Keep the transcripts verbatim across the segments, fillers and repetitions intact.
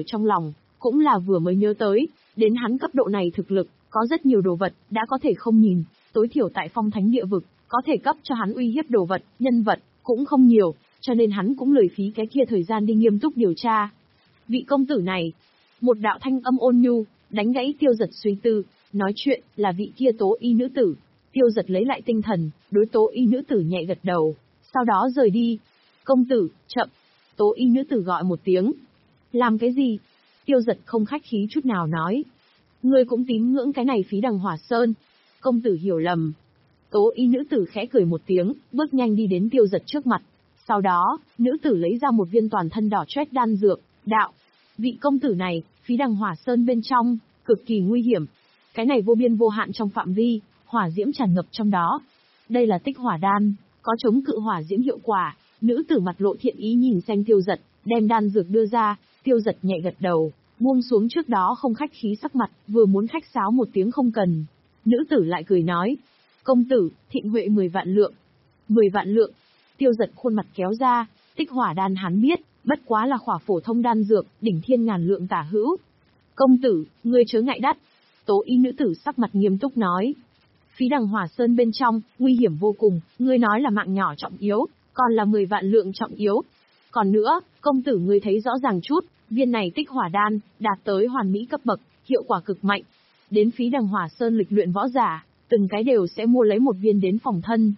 trong lòng, cũng là vừa mới nhớ tới, đến hắn cấp độ này thực lực, có rất nhiều đồ vật, đã có thể không nhìn, tối thiểu tại phong thánh địa vực, có thể cấp cho hắn uy hiếp đồ vật, nhân vật, cũng không nhiều, cho nên hắn cũng lười phí cái kia thời gian đi nghiêm túc điều tra. Vị công tử này, một đạo thanh âm ôn nhu, đánh gãy Tiêu Giật suy tư, nói chuyện, là vị kia Tố Y nữ tử. Tiêu Giật lấy lại tinh thần, đối Tố Y nữ tử nhẹ gật đầu, sau đó rời đi. Công tử, chậm. Tố Y nữ tử gọi một tiếng. Làm cái gì? Tiêu Giật không khách khí chút nào nói. Ngươi cũng tín ngưỡng cái này Phí Đằng Hỏa Sơn. Công tử hiểu lầm. Tố Y nữ tử khẽ cười một tiếng, bước nhanh đi đến Tiêu Giật trước mặt. Sau đó, nữ tử lấy ra một viên toàn thân đỏ chét đan dược, đạo. Vị công tử này, Phí Đằng Hỏa Sơn bên trong, cực kỳ nguy hiểm. Cái này vô biên vô hạn trong phạm vi, hỏa diễm tràn ngập trong đó. Đây là tích hỏa đan, có chống cự hỏa diễm hiệu quả. Nữ tử mặt lộ thiện ý nhìn xem Tiêu Giật, đem đan dược đưa ra. Tiêu Giật nhẹ gật đầu, buông xuống trước đó không khách khí sắc mặt, vừa muốn khách sáo một tiếng không cần. Nữ tử lại cười nói, công tử, thịnh huệ mười vạn lượng. Mười vạn lượng. Tiêu Giật khuôn mặt kéo ra, tích hỏa đan hắn biết, bất quá là khỏa phổ thông đan dược, đỉnh thiên ngàn lượng tả hữu. Công tử, ngươi chớ ngại đắt. Tố Y nữ tử sắc mặt nghiêm túc nói. Phí Đằng Hỏa Sơn bên trong, nguy hiểm vô cùng, ngươi nói là mạng nhỏ trọng yếu, còn là mười vạn lượng trọng yếu. Còn nữa, công tử ngươi thấy rõ ràng chút, viên này tích hỏa đan, đạt tới hoàn mỹ cấp bậc, hiệu quả cực mạnh. Đến Phí Đằng Hỏa Sơn lịch luyện võ giả, từng cái đều sẽ mua lấy một viên đến phòng thân.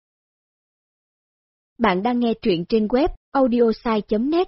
Bạn đang nghe truyện trên web audiosai chấm net.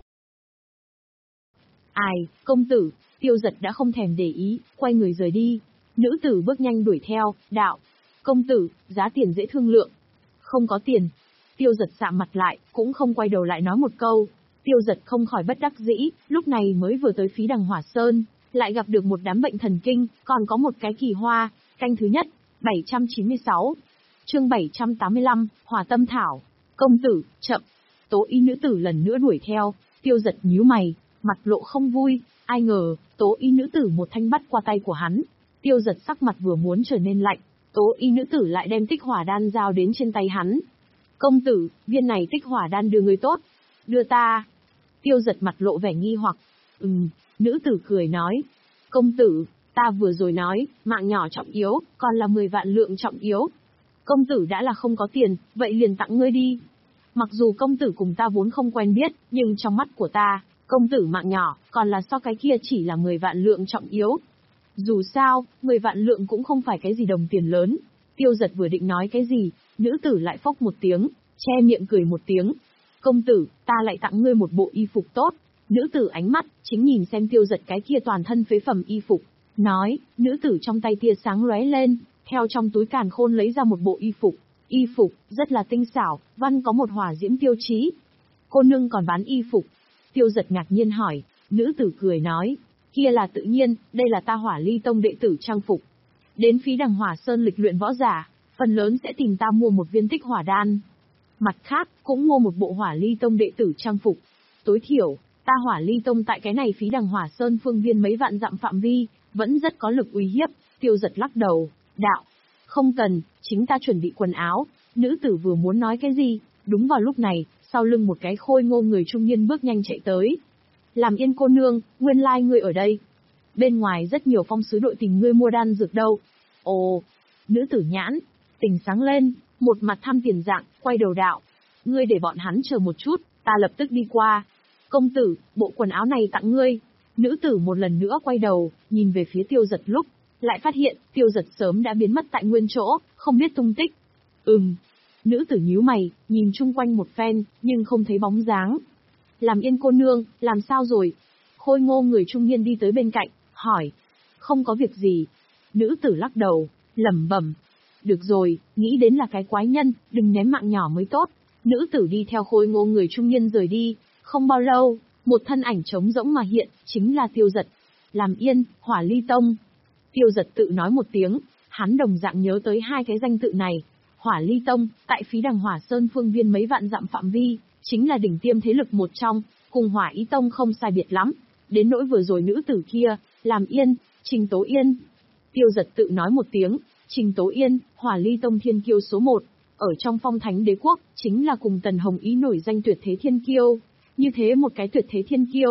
Ai, công tử, Tiêu Giật đã không thèm để ý, quay người rời đi. Nữ tử bước nhanh đuổi theo, đạo. Công tử, giá tiền dễ thương lượng. Không có tiền. Tiêu Giật sạm mặt lại, cũng không quay đầu lại nói một câu. Tiêu Giật không khỏi bất đắc dĩ, lúc này mới vừa tới Phí Đằng Hỏa Sơn, lại gặp được một đám bệnh thần kinh, còn có một cái kỳ hoa, canh thứ nhất, bảy trăm chín mươi sáu. Chương bảy trăm tám mươi lăm, Hỏa Tâm Thảo. Công tử, chậm. Tố Y nữ tử lần nữa đuổi theo, Tiêu Giật nhíu mày, mặt lộ không vui, ai ngờ, Tố Y nữ tử một thanh bắt qua tay của hắn. Tiêu Giật sắc mặt vừa muốn trở nên lạnh, Tố Y nữ tử lại đem tích hỏa đan giao đến trên tay hắn. Công tử, viên này tích hỏa đan đưa người tốt. Đưa ta. Tiêu Giật mặt lộ vẻ nghi hoặc. Ừm, nữ tử cười nói. Công tử, ta vừa rồi nói, mạng nhỏ trọng yếu, còn là mười vạn lượng trọng yếu. Công tử đã là không có tiền, vậy liền tặng ngươi đi. Mặc dù công tử cùng ta vốn không quen biết, nhưng trong mắt của ta, công tử mạng nhỏ, còn là so cái kia chỉ là mười vạn lượng trọng yếu. Dù sao, mười vạn lượng cũng không phải cái gì đồng tiền lớn. Tiêu Giật vừa định nói cái gì, nữ tử lại phốc một tiếng, che miệng cười một tiếng. Công tử, ta lại tặng ngươi một bộ y phục tốt. Nữ tử ánh mắt, chính nhìn xem Tiêu Giật cái kia toàn thân phế phẩm y phục. Nói, nữ tử trong tay tia sáng lóe lên, theo trong túi càn khôn lấy ra một bộ y phục. Y phục, rất là tinh xảo, văn có một hỏa diễm tiêu chí. Cô nương còn bán y phục. Tiêu Giật ngạc nhiên hỏi, nữ tử cười nói, kia là tự nhiên, đây là ta Hỏa Ly Tông đệ tử trang phục. Đến Phí Đằng Hỏa Sơn lịch luyện võ giả, phần lớn sẽ tìm ta mua một viên tích hỏa đan. Mặt khác, cũng mua một bộ Hỏa Ly Tông đệ tử trang phục. Tối thiểu, ta Hỏa Ly Tông tại cái này Phí Đằng Hỏa Sơn phương viên mấy vạn dặm phạm vi, vẫn rất có lực uy hiếp. Tiêu Giật lắc đầu, đạo, không cần, chính ta chuẩn bị quần áo. Nữ tử vừa muốn nói cái gì, đúng vào lúc này, sau lưng một cái khôi ngô người trung niên bước nhanh chạy tới. Làm Yên cô nương, nguyên lai ngươi ở đây. Bên ngoài rất nhiều phong sứ đội tình ngươi mua đan dược đâu. Ồ, nữ tử nhãn, tình sáng lên, một mặt tham tiền dạng, quay đầu đạo. Ngươi để bọn hắn chờ một chút, ta lập tức đi qua. Công tử, bộ quần áo này tặng ngươi. Nữ tử một lần nữa quay đầu, nhìn về phía Tiêu Giật lúc, lại phát hiện, Tiêu Giật sớm đã biến mất tại nguyên chỗ, không biết tung tích. Ừm. Nữ tử nhíu mày, nhìn chung quanh một phen, nhưng không thấy bóng dáng. Làm Yên cô nương, làm sao rồi? Khôi ngô người trung niên đi tới bên cạnh, hỏi. Không có việc gì. Nữ tử lắc đầu, lẩm bẩm. Được rồi, nghĩ đến là cái quái nhân, đừng ném mạng nhỏ mới tốt. Nữ tử đi theo khôi ngô người trung niên rời đi. Không bao lâu, một thân ảnh trống rỗng mà hiện, chính là Tiêu Giật. Làm Yên, Hỏa Ly Tông. Tiêu Giật tự nói một tiếng, hắn đồng dạng nhớ tới hai cái danh tự này. Hỏa Ly Tông, tại Phí Đằng Hỏa Sơn phương viên mấy vạn dặm phạm vi, chính là đỉnh tiêm thế lực một trong, cùng Hỏa Ý Tông không sai biệt lắm. Đến nỗi vừa rồi nữ tử kia, Làm Yên, Trình Tố Yên. Tiêu Giật tự nói một tiếng, Trình Tố Yên, Hỏa Ly Tông thiên kiêu số một, ở trong Phong Thánh Đế Quốc, chính là cùng Tần Hồng Ý nổi danh tuyệt thế thiên kiêu. Như thế một cái tuyệt thế thiên kiêu,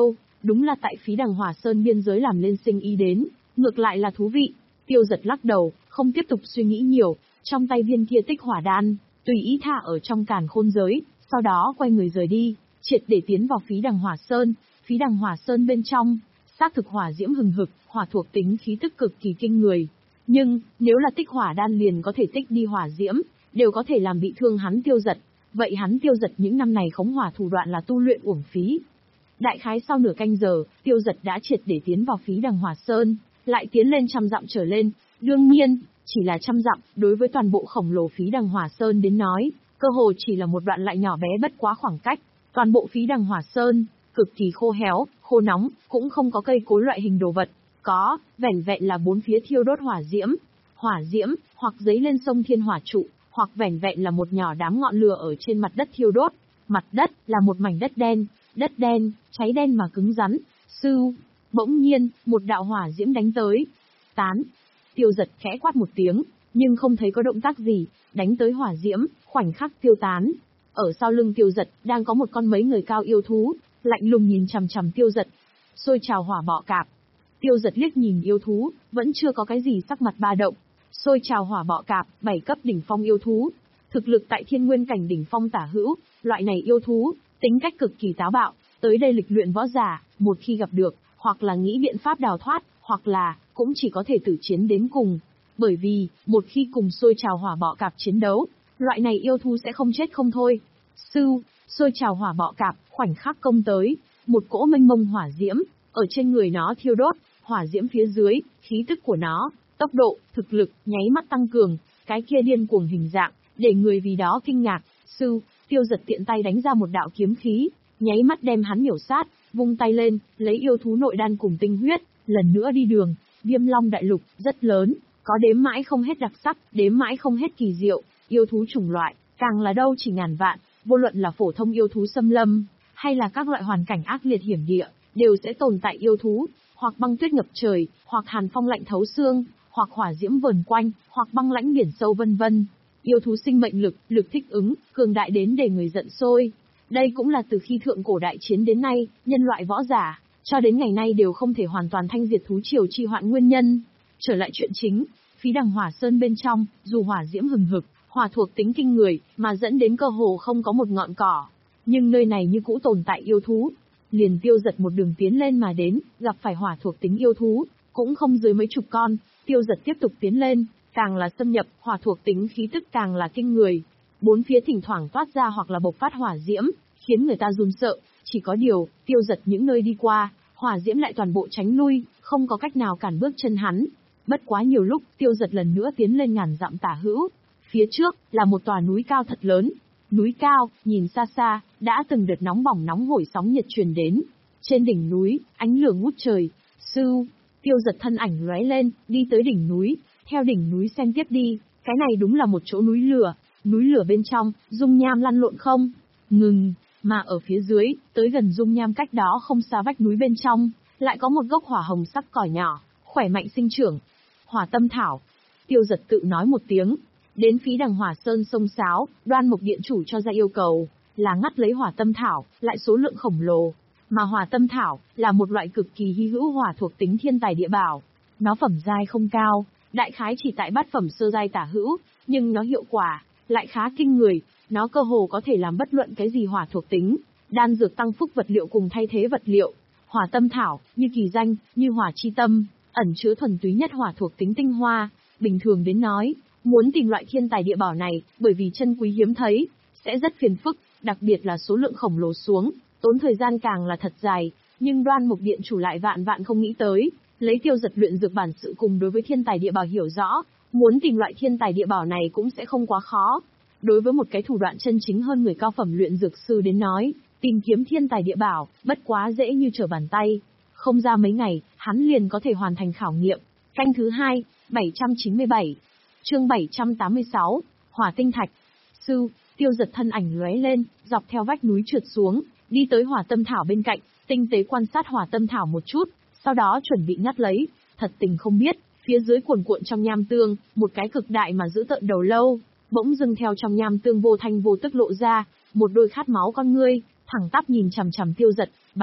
đúng là tại phí đằng Hỏa Sơn biên giới làm lên sinh ý đến, ngược lại là thú vị. Tiêu Giật lắc đầu, không tiếp tục suy nghĩ nhiều, trong tay viên kia tích hỏa đan, tùy ý thả ở trong càn khôn giới, sau đó quay người rời đi, triệt để tiến vào phí đằng Hỏa Sơn. Phí đằng Hỏa Sơn bên trong, xác thực hỏa diễm hừng hực, hỏa thuộc tính khí tức cực kỳ kinh người. Nhưng, nếu là tích hỏa đan liền có thể tích đi hỏa diễm, đều có thể làm bị thương hắn Tiêu Giật. Vậy hắn Tiêu Giật những năm này khống hỏa thủ đoạn là tu luyện uổng phí. Đại khái sau nửa canh giờ, Tiêu Giật đã triệt để tiến vào phí đằng Hỏa Sơn, lại tiến lên trăm dặm trở lên. Đương nhiên, chỉ là trăm dặm, đối với toàn bộ khổng lồ phí đằng Hỏa Sơn đến nói, cơ hồ chỉ là một đoạn lại nhỏ bé bất quá khoảng cách. Toàn bộ phí đằng Hỏa Sơn, cực kỳ khô héo, khô nóng, cũng không có cây cối loại hình đồ vật. Có, vẻn vẹn là bốn phía thiêu đốt hỏa diễm. Hỏa diễm, hoặc giấy lên sông thiên hỏa trụ, hoặc vẻn vẹn là một nhỏ đám ngọn lửa ở trên mặt đất thiêu đốt. Mặt đất là một mảnh đất đen, đất đen, cháy đen mà cứng rắn. Sưu, bỗng nhiên, một đạo hỏa diễm đánh tới. Tán. Tiêu Giật khẽ quát một tiếng, nhưng không thấy có động tác gì, đánh tới hỏa diễm, khoảnh khắc tiêu tán. Ở sau lưng Tiêu Giật, đang có một con mấy người cao yêu thú, lạnh lùng nhìn chằm chằm Tiêu Giật. Xôi trào hỏa bọ cạp. Tiêu Giật liếc nhìn yêu thú, vẫn chưa có cái gì sắc mặt ba động. Xôi trào hỏa bọ cạp, bảy cấp đỉnh phong yêu thú. Thực lực tại thiên nguyên cảnh đỉnh phong tả hữu, loại này yêu thú, tính cách cực kỳ táo bạo, tới đây lịch luyện võ giả, một khi gặp được, hoặc là nghĩ biện pháp đào thoát, hoặc là, cũng chỉ có thể tử chiến đến cùng. Bởi vì, một khi cùng xôi trào hỏa bọ cạp chiến đấu, loại này yêu thú sẽ không chết không thôi. Sưu, xôi trào hỏa bọ cạp, khoảnh khắc công tới, một cỗ mênh mông hỏa diễm, ở trên người nó thiêu đốt, hỏa diễm phía dưới, khí tức của nó, tốc độ, thực lực, nháy mắt tăng cường, cái kia điên cuồng hình dạng, để người vì đó kinh ngạc. Sưu, Tiêu Giật tiện tay đánh ra một đạo kiếm khí, nháy mắt đem hắn miểu sát, vung tay lên, lấy yêu thú nội đan cùng tinh huyết, lần nữa đi đường. Viêm Long đại lục, rất lớn, có đếm mãi không hết đặc sắc, đếm mãi không hết kỳ diệu, yêu thú chủng loại, càng là đâu chỉ ngàn vạn, vô luận là phổ thông yêu thú xâm lâm, hay là các loại hoàn cảnh ác liệt hiểm địa, đều sẽ tồn tại yêu thú, hoặc băng tuyết ngập trời, hoặc hàn phong lạnh thấu xương, hoặc hỏa diễm vờn quanh, hoặc băng lãnh biển sâu vân vân. Yêu thú sinh mệnh lực, lực thích ứng, cường đại đến để người giận sôi. Đây cũng là từ khi thượng cổ đại chiến đến nay, nhân loại võ giả, cho đến ngày nay đều không thể hoàn toàn thanh diệt thú triều chi hoạn nguyên nhân. Trở lại chuyện chính, phí đằng Hỏa Sơn bên trong, dù hỏa diễm hừng hực, hỏa thuộc tính kinh người, mà dẫn đến cơ hồ không có một ngọn cỏ. Nhưng nơi này như cũ tồn tại yêu thú. Liền Tiêu Giật một đường tiến lên mà đến, gặp phải hỏa thuộc tính yêu thú, cũng không dưới mấy chục con. Tiêu Giật tiếp tục tiến lên, càng là xâm nhập, hỏa thuộc tính khí tức càng là kinh người. Bốn phía thỉnh thoảng toát ra hoặc là bộc phát hỏa diễm, khiến người ta run sợ. Chỉ có điều, Tiêu Giật những nơi đi qua, hỏa diễm lại toàn bộ tránh lui, không có cách nào cản bước chân hắn. Bất quá nhiều lúc, Tiêu Giật lần nữa tiến lên ngàn dặm tả hữu. Phía trước, là một tòa núi cao thật lớn. Núi cao, nhìn xa xa, đã từng đợt nóng bỏng nóng hổi sóng nhiệt truyền đến. Trên đỉnh núi, ánh lửa ngút trời. Sưu, Tiêu Giật thân ảnh lóe lên, đi tới đỉnh núi, theo đỉnh núi xem tiếp đi. Cái này đúng là một chỗ núi lửa. Núi lửa bên trong, dung nham lăn lộn không ngừng. Mà ở phía dưới, tới gần dung nham cách đó không xa vách núi bên trong, lại có một gốc hỏa hồng sắc cỏ nhỏ, khỏe mạnh sinh trưởng. Hỏa tâm thảo. Tiêu Giật tự nói một tiếng. Đến phí đằng Hỏa Sơn sông Sáo, Đoan Mục Điện chủ cho ra yêu cầu, là ngắt lấy hỏa tâm thảo, lại số lượng khổng lồ. Mà hỏa tâm thảo, là một loại cực kỳ hy hữu hỏa thuộc tính thiên tài địa bảo. Nó phẩm giai không cao, đại khái chỉ tại bát phẩm sơ giai tả hữu, nhưng nó hiệu quả, lại khá kinh người. Nó cơ hồ có thể làm bất luận cái gì hỏa thuộc tính, đan dược tăng phúc vật liệu cùng thay thế vật liệu. Hỏa tâm thảo, như kỳ danh, như hỏa chi tâm, ẩn chứa thuần túy nhất hỏa thuộc tính tinh hoa. Bình thường đến nói, muốn tìm loại thiên tài địa bảo này, bởi vì chân quý hiếm thấy, sẽ rất phiền phức, đặc biệt là số lượng khổng lồ xuống, tốn thời gian càng là thật dài. Nhưng Đoan Mục Điện chủ lại vạn vạn không nghĩ tới, lấy Tiêu Giật luyện dược bản sự cùng đối với thiên tài địa bảo hiểu rõ, muốn tìm loại thiên tài địa bảo này cũng sẽ không quá khó. Đối với một cái thủ đoạn chân chính hơn người cao phẩm luyện dược sư đến nói, tìm kiếm thiên tài địa bảo, bất quá dễ như trở bàn tay. Không ra mấy ngày, hắn liền có thể hoàn thành khảo nghiệm. Canh thứ hai, bảy trăm chín mươi bảy. Chương bảy trăm tám mươi sáu, Hỏa tinh thạch. Sư, Tiêu Giật thân ảnh lóe lên, dọc theo vách núi trượt xuống, đi tới hỏa tâm thảo bên cạnh, tinh tế quan sát hỏa tâm thảo một chút, sau đó chuẩn bị ngắt lấy. Thật tình không biết, phía dưới cuồn cuộn trong nham tương, một cái cực đại mà giữ tợn đầu lâu, bỗng dưng theo trong nham tương vô thanh vô tức lộ ra, một đôi khát máu con ngươi, thẳng tắp nhìn chằm chằm Tiêu Giật. Bành,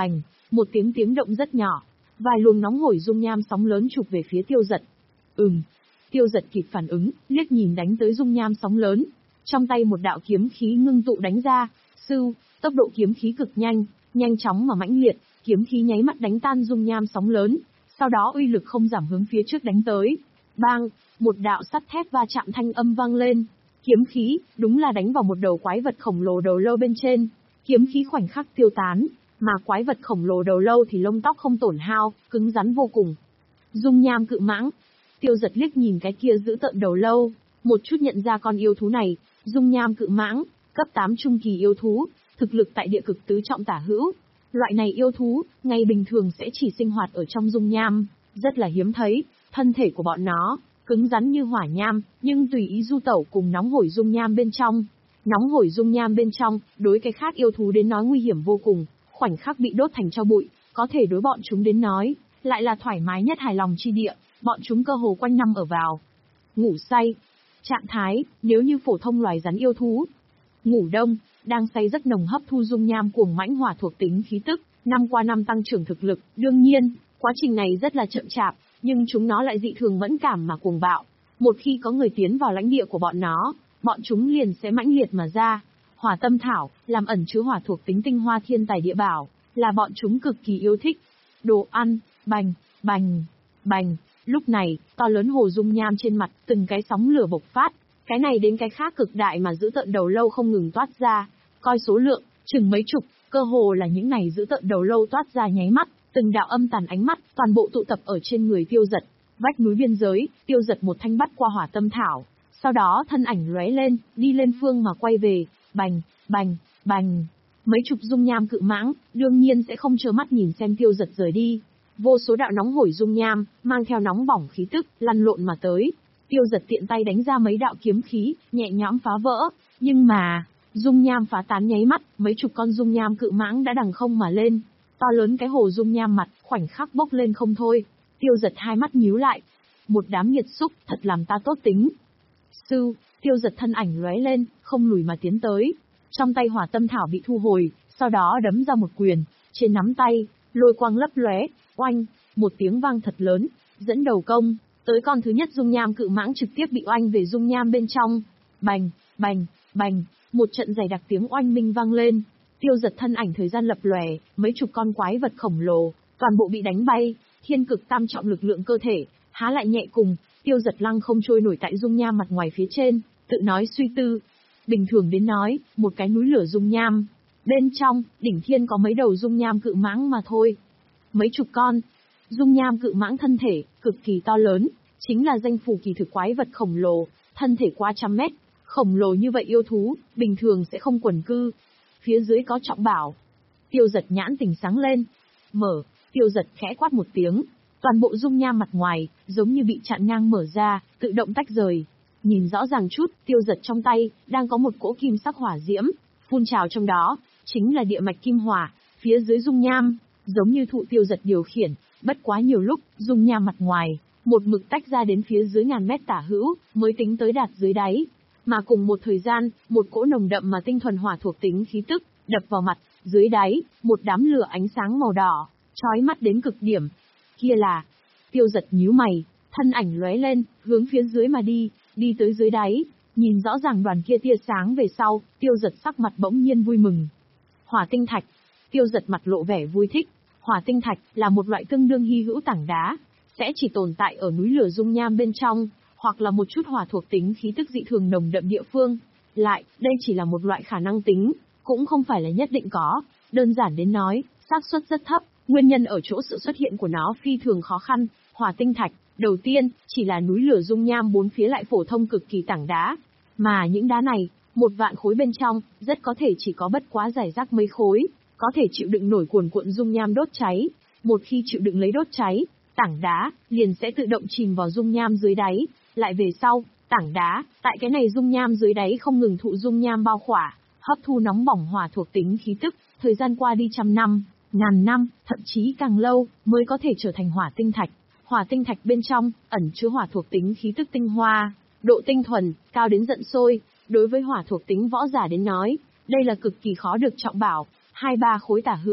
Một tiếng tiếng động rất nhỏ, vài luồng nóng hổi dung nham sóng lớn chụp về phía Tiêu Dật. Ừm. Tiêu Dật kịp phản ứng, liếc nhìn đánh tới dung nham sóng lớn. Trong tay một đạo kiếm khí ngưng tụ đánh ra, sưu, tốc độ kiếm khí cực nhanh, nhanh chóng mà mãnh liệt, kiếm khí nháy mắt đánh tan dung nham sóng lớn, sau đó uy lực không giảm hướng phía trước đánh tới. Bang, một đạo sắt thép va chạm thanh âm vang lên. Kiếm khí, đúng là đánh vào một đầu quái vật khổng lồ đầu lâu bên trên. Kiếm khí khoảnh khắc tiêu tán, mà quái vật khổng lồ đầu lâu thì lông tóc không tổn hao, cứng rắn vô cùng. Dung nham cự mãng. Tiêu Dật liếc nhìn cái kia giữ tợn đầu lâu, một chút nhận ra con yêu thú này, dung nham cự mãng, cấp tám trung kỳ yêu thú, thực lực tại địa cực tứ trọng tả hữu. Loại này yêu thú, ngày bình thường sẽ chỉ sinh hoạt ở trong dung nham, rất là hiếm thấy, thân thể của bọn nó, cứng rắn như hỏa nham, nhưng tùy ý du tẩu cùng nóng hổi dung nham bên trong. Nóng hổi dung nham bên trong, đối cái khác yêu thú đến nói nguy hiểm vô cùng, khoảnh khắc bị đốt thành tro bụi, có thể đối bọn chúng đến nói, lại là thoải mái nhất hài lòng chi địa, bọn chúng cơ hồ quanh năm ở vào. Ngủ say. Trạng thái, nếu như phổ thông loài rắn yêu thú. Ngủ đông, đang say giấc nồng hấp thu dung nham cuồng mãnh hỏa thuộc tính khí tức, năm qua năm tăng trưởng thực lực, đương nhiên, quá trình này rất là chậm chạp, nhưng chúng nó lại dị thường mẫn cảm mà cuồng bạo. Một khi có người tiến vào lãnh địa của bọn nó, bọn chúng liền sẽ mãnh liệt mà ra. Hỏa tâm thảo, làm ẩn chứa hỏa thuộc tính tinh hoa thiên tài địa bảo, là bọn chúng cực kỳ yêu thích. Đồ ăn, bành, bành, bành. Lúc này, to lớn hồ dung nham trên mặt, từng cái sóng lửa bộc phát. Cái này đến cái khác cực đại mà giữ tợn đầu lâu không ngừng toát ra. Coi số lượng, chừng mấy chục, cơ hồ là những này giữ tợn đầu lâu toát ra nháy mắt. Từng đạo âm tàn ánh mắt, toàn bộ tụ tập ở trên người Tiêu Dật. Vách núi biên giới, Tiêu Dật một thanh bắt qua hỏa tâm thảo. Sau đó thân ảnh lóe lên, đi lên phương mà quay về. Bành, bành, bành. Mấy chục dung nham cự mãng, đương nhiên sẽ không trơ mắt nhìn xem Tiêu Dật rời đi. Vô số đạo nóng hổi dung nham, mang theo nóng bỏng khí tức, lăn lộn mà tới. Tiêu Dật tiện tay đánh ra mấy đạo kiếm khí, nhẹ nhõm phá vỡ. Nhưng mà, dung nham phá tán nháy mắt, mấy chục con dung nham cự mãng đã đằng không mà lên. To lớn cái hồ dung nham mặt, khoảnh khắc bốc lên không thôi. Tiêu Dật hai mắt nhíu lại. Một đám nghiệt xúc, thật làm ta tốt tính. Sư, Tiêu Dật thân ảnh lóe lên, không lùi mà tiến tới. Trong tay hỏa tâm thảo bị thu hồi, sau đó đấm ra một quyền, trên nắm tay, lôi quang lấp lóe, oanh, một tiếng vang thật lớn, dẫn đầu công, tới con thứ nhất dung nham cự mãng trực tiếp bị oanh về dung nham bên trong. Bành, bành, bành, một trận dày đặc tiếng oanh minh vang lên. Tiêu Dật thân ảnh thời gian lập lòe, mấy chục con quái vật khổng lồ, toàn bộ bị đánh bay, thiên cực tam trọng lực lượng cơ thể, há lại nhẹ cùng, Tiêu Dật lăng không trôi nổi tại dung nham mặt ngoài phía trên, tự nói suy tư. Bình thường đến nói, một cái núi lửa dung nham, bên trong, đỉnh thiên có mấy đầu dung nham cự mãng mà thôi. Mấy chục con, dung nham cự mãng thân thể, cực kỳ to lớn, chính là danh phủ kỳ thực quái vật khổng lồ, thân thể qua trăm mét, khổng lồ như vậy yêu thú, bình thường sẽ không quần cư. Phía dưới có trọng bảo. Tiêu Dật nhãn tỉnh sáng lên. Mở, Tiêu Dật khẽ quát một tiếng. Toàn bộ dung nham mặt ngoài, giống như bị chặn ngang mở ra, tự động tách rời. Nhìn rõ ràng chút, Tiêu Dật trong tay, đang có một cỗ kim sắc hỏa diễm, phun trào trong đó, chính là địa mạch kim hỏa, phía dưới dung nham, giống như thụ Tiêu Dật điều khiển, bất quá nhiều lúc, dung nham mặt ngoài, một mực tách ra đến phía dưới ngàn mét tả hữu, mới tính tới đạt dưới đáy. Mà cùng một thời gian, một cỗ nồng đậm mà tinh thuần hỏa thuộc tính khí tức, đập vào mặt, dưới đáy, một đám lửa ánh sáng màu đỏ, chói mắt đến cực điểm. Kia là, Tiêu Dật nhíu mày, thân ảnh lóe lên, hướng phía dưới mà đi, đi tới dưới đáy, nhìn rõ ràng đoàn kia tia sáng về sau, Tiêu Dật sắc mặt bỗng nhiên vui mừng. Hỏa tinh thạch, Tiêu Dật mặt lộ vẻ vui thích, hỏa tinh thạch là một loại tương đương hy hữu tảng đá, sẽ chỉ tồn tại ở núi lửa dung nham bên trong, hoặc là một chút hỏa thuộc tính khí tức dị thường nồng đậm địa phương. Lại, đây chỉ là một loại khả năng tính, cũng không phải là nhất định có, đơn giản đến nói, xác suất rất thấp, nguyên nhân ở chỗ sự xuất hiện của nó phi thường khó khăn. Hỏa tinh thạch, đầu tiên, chỉ là núi lửa dung nham bốn phía lại phổ thông cực kỳ tảng đá, mà những đá này, một vạn khối bên trong, rất có thể chỉ có bất quá rải rác mấy khối, có thể chịu đựng nổi cuồn cuộn dung nham đốt cháy. Một khi chịu đựng lấy đốt cháy, tảng đá liền sẽ tự động chìm vào dung nham dưới đáy. Lại về sau, tảng đá, tại cái này dung nham dưới đáy không ngừng thụ dung nham bao khỏa, hấp thu nóng bỏng hỏa thuộc tính khí tức, thời gian qua đi trăm năm, ngàn năm, thậm chí càng lâu, mới có thể trở thành hỏa tinh thạch. Hỏa tinh thạch bên trong, ẩn chứa hỏa thuộc tính khí tức tinh hoa, độ tinh thuần, cao đến giận sôi, đối với hỏa thuộc tính võ giả đến nói, đây là cực kỳ khó được trọng bảo, hai ba khối tả hữu,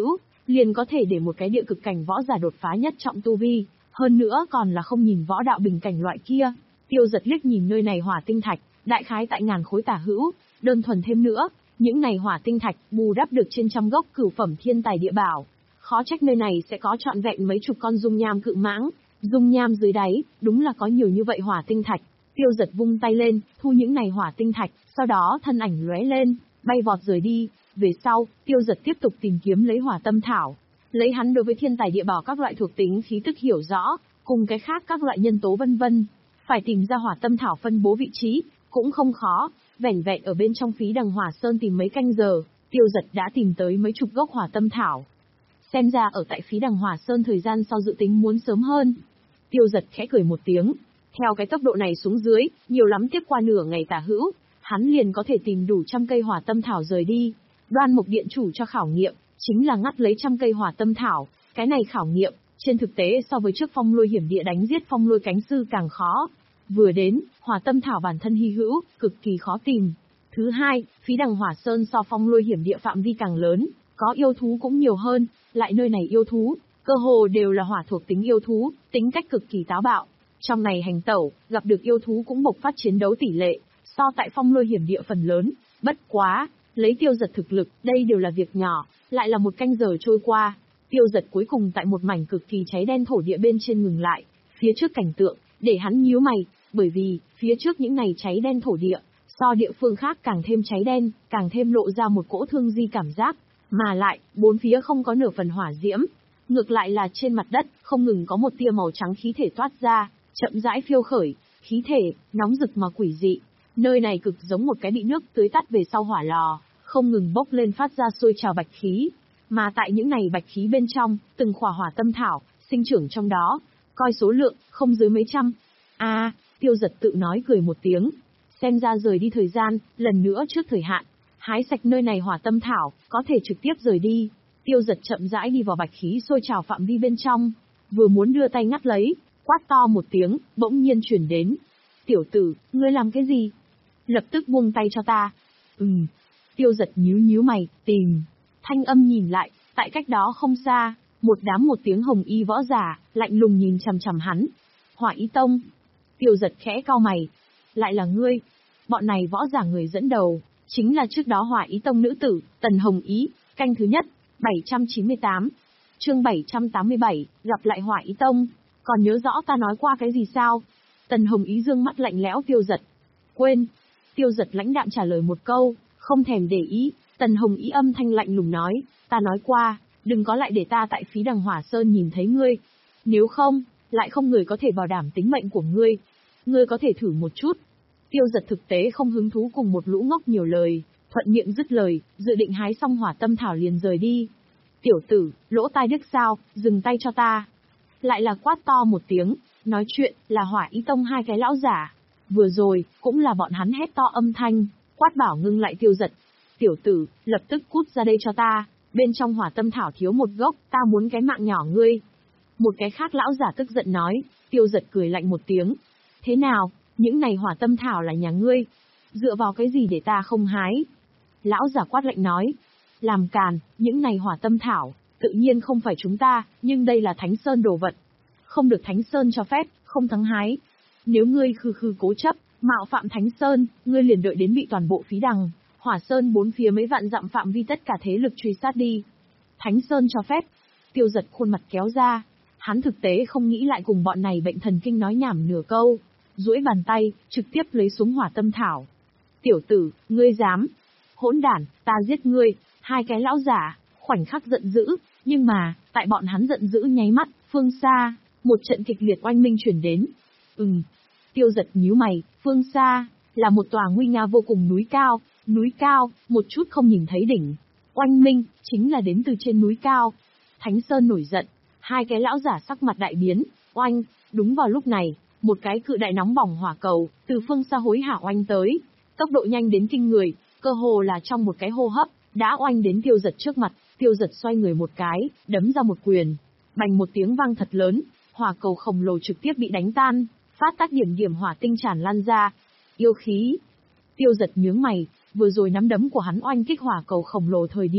liền có thể để một cái địa cực cảnh võ giả đột phá nhất trọng tu vi, hơn nữa còn là không nhìn võ đạo bình cảnh loại kia. Tiêu Giật liếc nhìn nơi này hỏa tinh thạch, đại khái tại ngàn khối tả hữu, đơn thuần thêm nữa, những này hỏa tinh thạch bù đắp được trên trăm gốc cửu phẩm thiên tài địa bảo. Khó trách nơi này sẽ có trọn vẹn mấy chục con dung nham cự mãng, dung nham dưới đáy, đúng là có nhiều như vậy hỏa tinh thạch. Tiêu Giật vung tay lên, thu những này hỏa tinh thạch, sau đó thân ảnh lóe lên, bay vọt rời đi. Về sau, Tiêu Giật tiếp tục tìm kiếm lấy hỏa tâm thảo. Lấy hắn đối với thiên tài địa bảo các loại thuộc tính khí tức hiểu rõ, cùng cái khác các loại nhân tố vân vân, phải tìm ra hỏa tâm thảo phân bố vị trí, cũng không khó. Vẻn vẹn ở bên trong Phí Đằng Hỏa Sơn tìm mấy canh giờ, Tiêu Giật đã tìm tới mấy chục gốc hỏa tâm thảo. Xem ra ở tại Phí Đằng Hỏa Sơn thời gian so dự tính muốn sớm hơn. Tiêu Giật khẽ cười một tiếng. Theo cái tốc độ này xuống dưới, nhiều lắm tiếp qua nửa ngày tả hữu, hắn liền có thể tìm đủ trăm cây hỏa tâm thảo rời đi. Đoan Mục Điện chủ cho khảo nghiệm, chính là ngắt lấy trăm cây hỏa tâm thảo. Cái này khảo nghiệm, trên thực tế so với trước Phong Lôi Hiểm Địa đánh giết Phong Lôi Cánh Sư càng khó. Vừa đến, hỏa tâm thảo bản thân hy hữu, cực kỳ khó tìm. Thứ hai, Phí Đằng Hỏa Sơn so Phong Lôi Hiểm Địa phạm vi càng lớn, có yêu thú cũng nhiều hơn, lại nơi này yêu thú, cơ hồ đều là hỏa thuộc tính yêu thú, tính cách cực kỳ táo bạo. Trong này hành tẩu, gặp được yêu thú cũng bộc phát chiến đấu tỷ lệ, so tại Phong Lôi Hiểm Địa phần lớn. Bất quá, lấy Tiêu Giật thực lực, đây đều là việc nhỏ, lại là một canh giờ trôi qua. Tiêu Giật cuối cùng tại một mảnh cực kỳ cháy đen thổ địa bên trên ngừng lại, phía trước cảnh tượng, để hắn nhíu mày, bởi vì, phía trước những này cháy đen thổ địa, so địa phương khác càng thêm cháy đen, càng thêm lộ ra một cỗ thương di cảm giác, mà lại, bốn phía không có nửa phần hỏa diễm, ngược lại là trên mặt đất, không ngừng có một tia màu trắng khí thể toát ra, chậm rãi phiêu khởi, khí thể, nóng rực mà quỷ dị. Nơi này cực giống một cái bị nước tưới tắt về sau hỏa lò, không ngừng bốc lên phát ra sôi trào bạch khí, mà tại những này bạch khí bên trong, từng khỏa hỏa tâm thảo, sinh trưởng trong đó, coi số lượng, không dưới mấy trăm. A, à, Tiêu Giật tự nói cười một tiếng, xem ra rời đi thời gian, lần nữa trước thời hạn, hái sạch nơi này hỏa tâm thảo, có thể trực tiếp rời đi. Tiêu Giật chậm rãi đi vào bạch khí sôi trào phạm vi bên trong, vừa muốn đưa tay ngắt lấy, quát to một tiếng, bỗng nhiên chuyển đến. Tiểu tử, ngươi làm cái gì? Lập tức buông tay cho ta. Ừm. Tiêu Giật nhíu nhíu mày, tìm. Thanh âm nhìn lại, tại cách đó không xa, một đám một tiếng hồng y võ giả, lạnh lùng nhìn chằm chằm hắn. Hỏa Ý Tông. Tiêu Giật khẽ cau mày. Lại là ngươi. Bọn này võ giả người dẫn đầu, chính là trước đó Hỏa Ý Tông nữ tử, Tần Hồng Ý, canh thứ nhất, bảy trăm chín mươi tám. Chương bảy trăm tám mươi bảy, gặp lại Hỏa Ý Tông. Còn nhớ rõ ta nói qua cái gì sao? Tần Hồng Ý dương mắt lạnh lẽo Tiêu Giật. Quên. Tiêu Giật lãnh đạm trả lời một câu, không thèm để ý. Tần Hồng Ý âm thanh lạnh lùng nói, ta nói qua, đừng có lại để ta tại Phí Đằng Hỏa Sơn nhìn thấy ngươi. Nếu không, lại không người có thể bảo đảm tính mệnh của ngươi. Ngươi có thể thử một chút. Tiêu Giật thực tế không hứng thú cùng một lũ ngốc nhiều lời, thuận miệng dứt lời, dự định hái xong hỏa tâm thảo liền rời đi. Tiểu tử, lỗ tai điếc sao, dừng tay cho ta. Lại là quát to một tiếng, nói chuyện, là Hỏa Ý Tông hai cái lão giả. Vừa rồi, cũng là bọn hắn hét to âm thanh, quát bảo ngưng lại Tiêu Giật. Tiểu tử, lập tức cút ra đây cho ta, bên trong hỏa tâm thảo thiếu một gốc, ta muốn cái mạng nhỏ ngươi. Một cái khác lão giả tức giận nói. Tiêu Giật cười lạnh một tiếng. Thế nào, những này hỏa tâm thảo là nhà ngươi, dựa vào cái gì để ta không hái? Lão giả quát lạnh nói. Làm càn, những này hỏa tâm thảo, tự nhiên không phải chúng ta, nhưng đây là Thánh Sơn đồ vật. Không được Thánh Sơn cho phép, không thắng hái. Nếu ngươi khư khư cố chấp, mạo phạm Thánh Sơn, ngươi liền đợi đến bị toàn bộ Phí Đằng Hỏa Sơn bốn phía mấy vạn dặm phạm vi tất cả thế lực truy sát đi. Thánh Sơn cho phép. Tiêu Giật khuôn mặt kéo ra. Hắn thực tế không nghĩ lại cùng bọn này bệnh thần kinh nói nhảm nửa câu. Duỗi bàn tay, trực tiếp lấy xuống hỏa tâm thảo. Tiểu tử, ngươi dám. Hỗn đản, ta giết ngươi. Hai cái lão giả, khoảnh khắc giận dữ. Nhưng mà, tại bọn hắn giận dữ nháy mắt, phương xa, một trận kịch liệt oanh minh chuyển đến. Ừm. Tiêu Giật nhíu mày, phương xa, là một tòa nguy nga vô cùng núi cao. Núi cao, một chút không nhìn thấy đỉnh. Oanh minh, chính là đến từ trên núi cao. Thánh Sơn nổi giận, hai cái lão giả sắc mặt đại biến, oanh, đúng vào lúc này, một cái cự đại nóng bỏng hỏa cầu, từ phương xa hối hả oanh tới, tốc độ nhanh đến kinh người, cơ hồ là trong một cái hô hấp, đã oanh đến Tiêu Giật trước mặt. Tiêu Giật xoay người một cái, đấm ra một quyền, bành một tiếng vang thật lớn, hỏa cầu khổng lồ trực tiếp bị đánh tan, phát tác điểm điểm hỏa tinh tràn lan ra. Yêu khí. Tiêu Giật nhướng mày, vừa rồi nắm đấm của hắn oanh kích hỏa cầu khổng lồ thời điểm,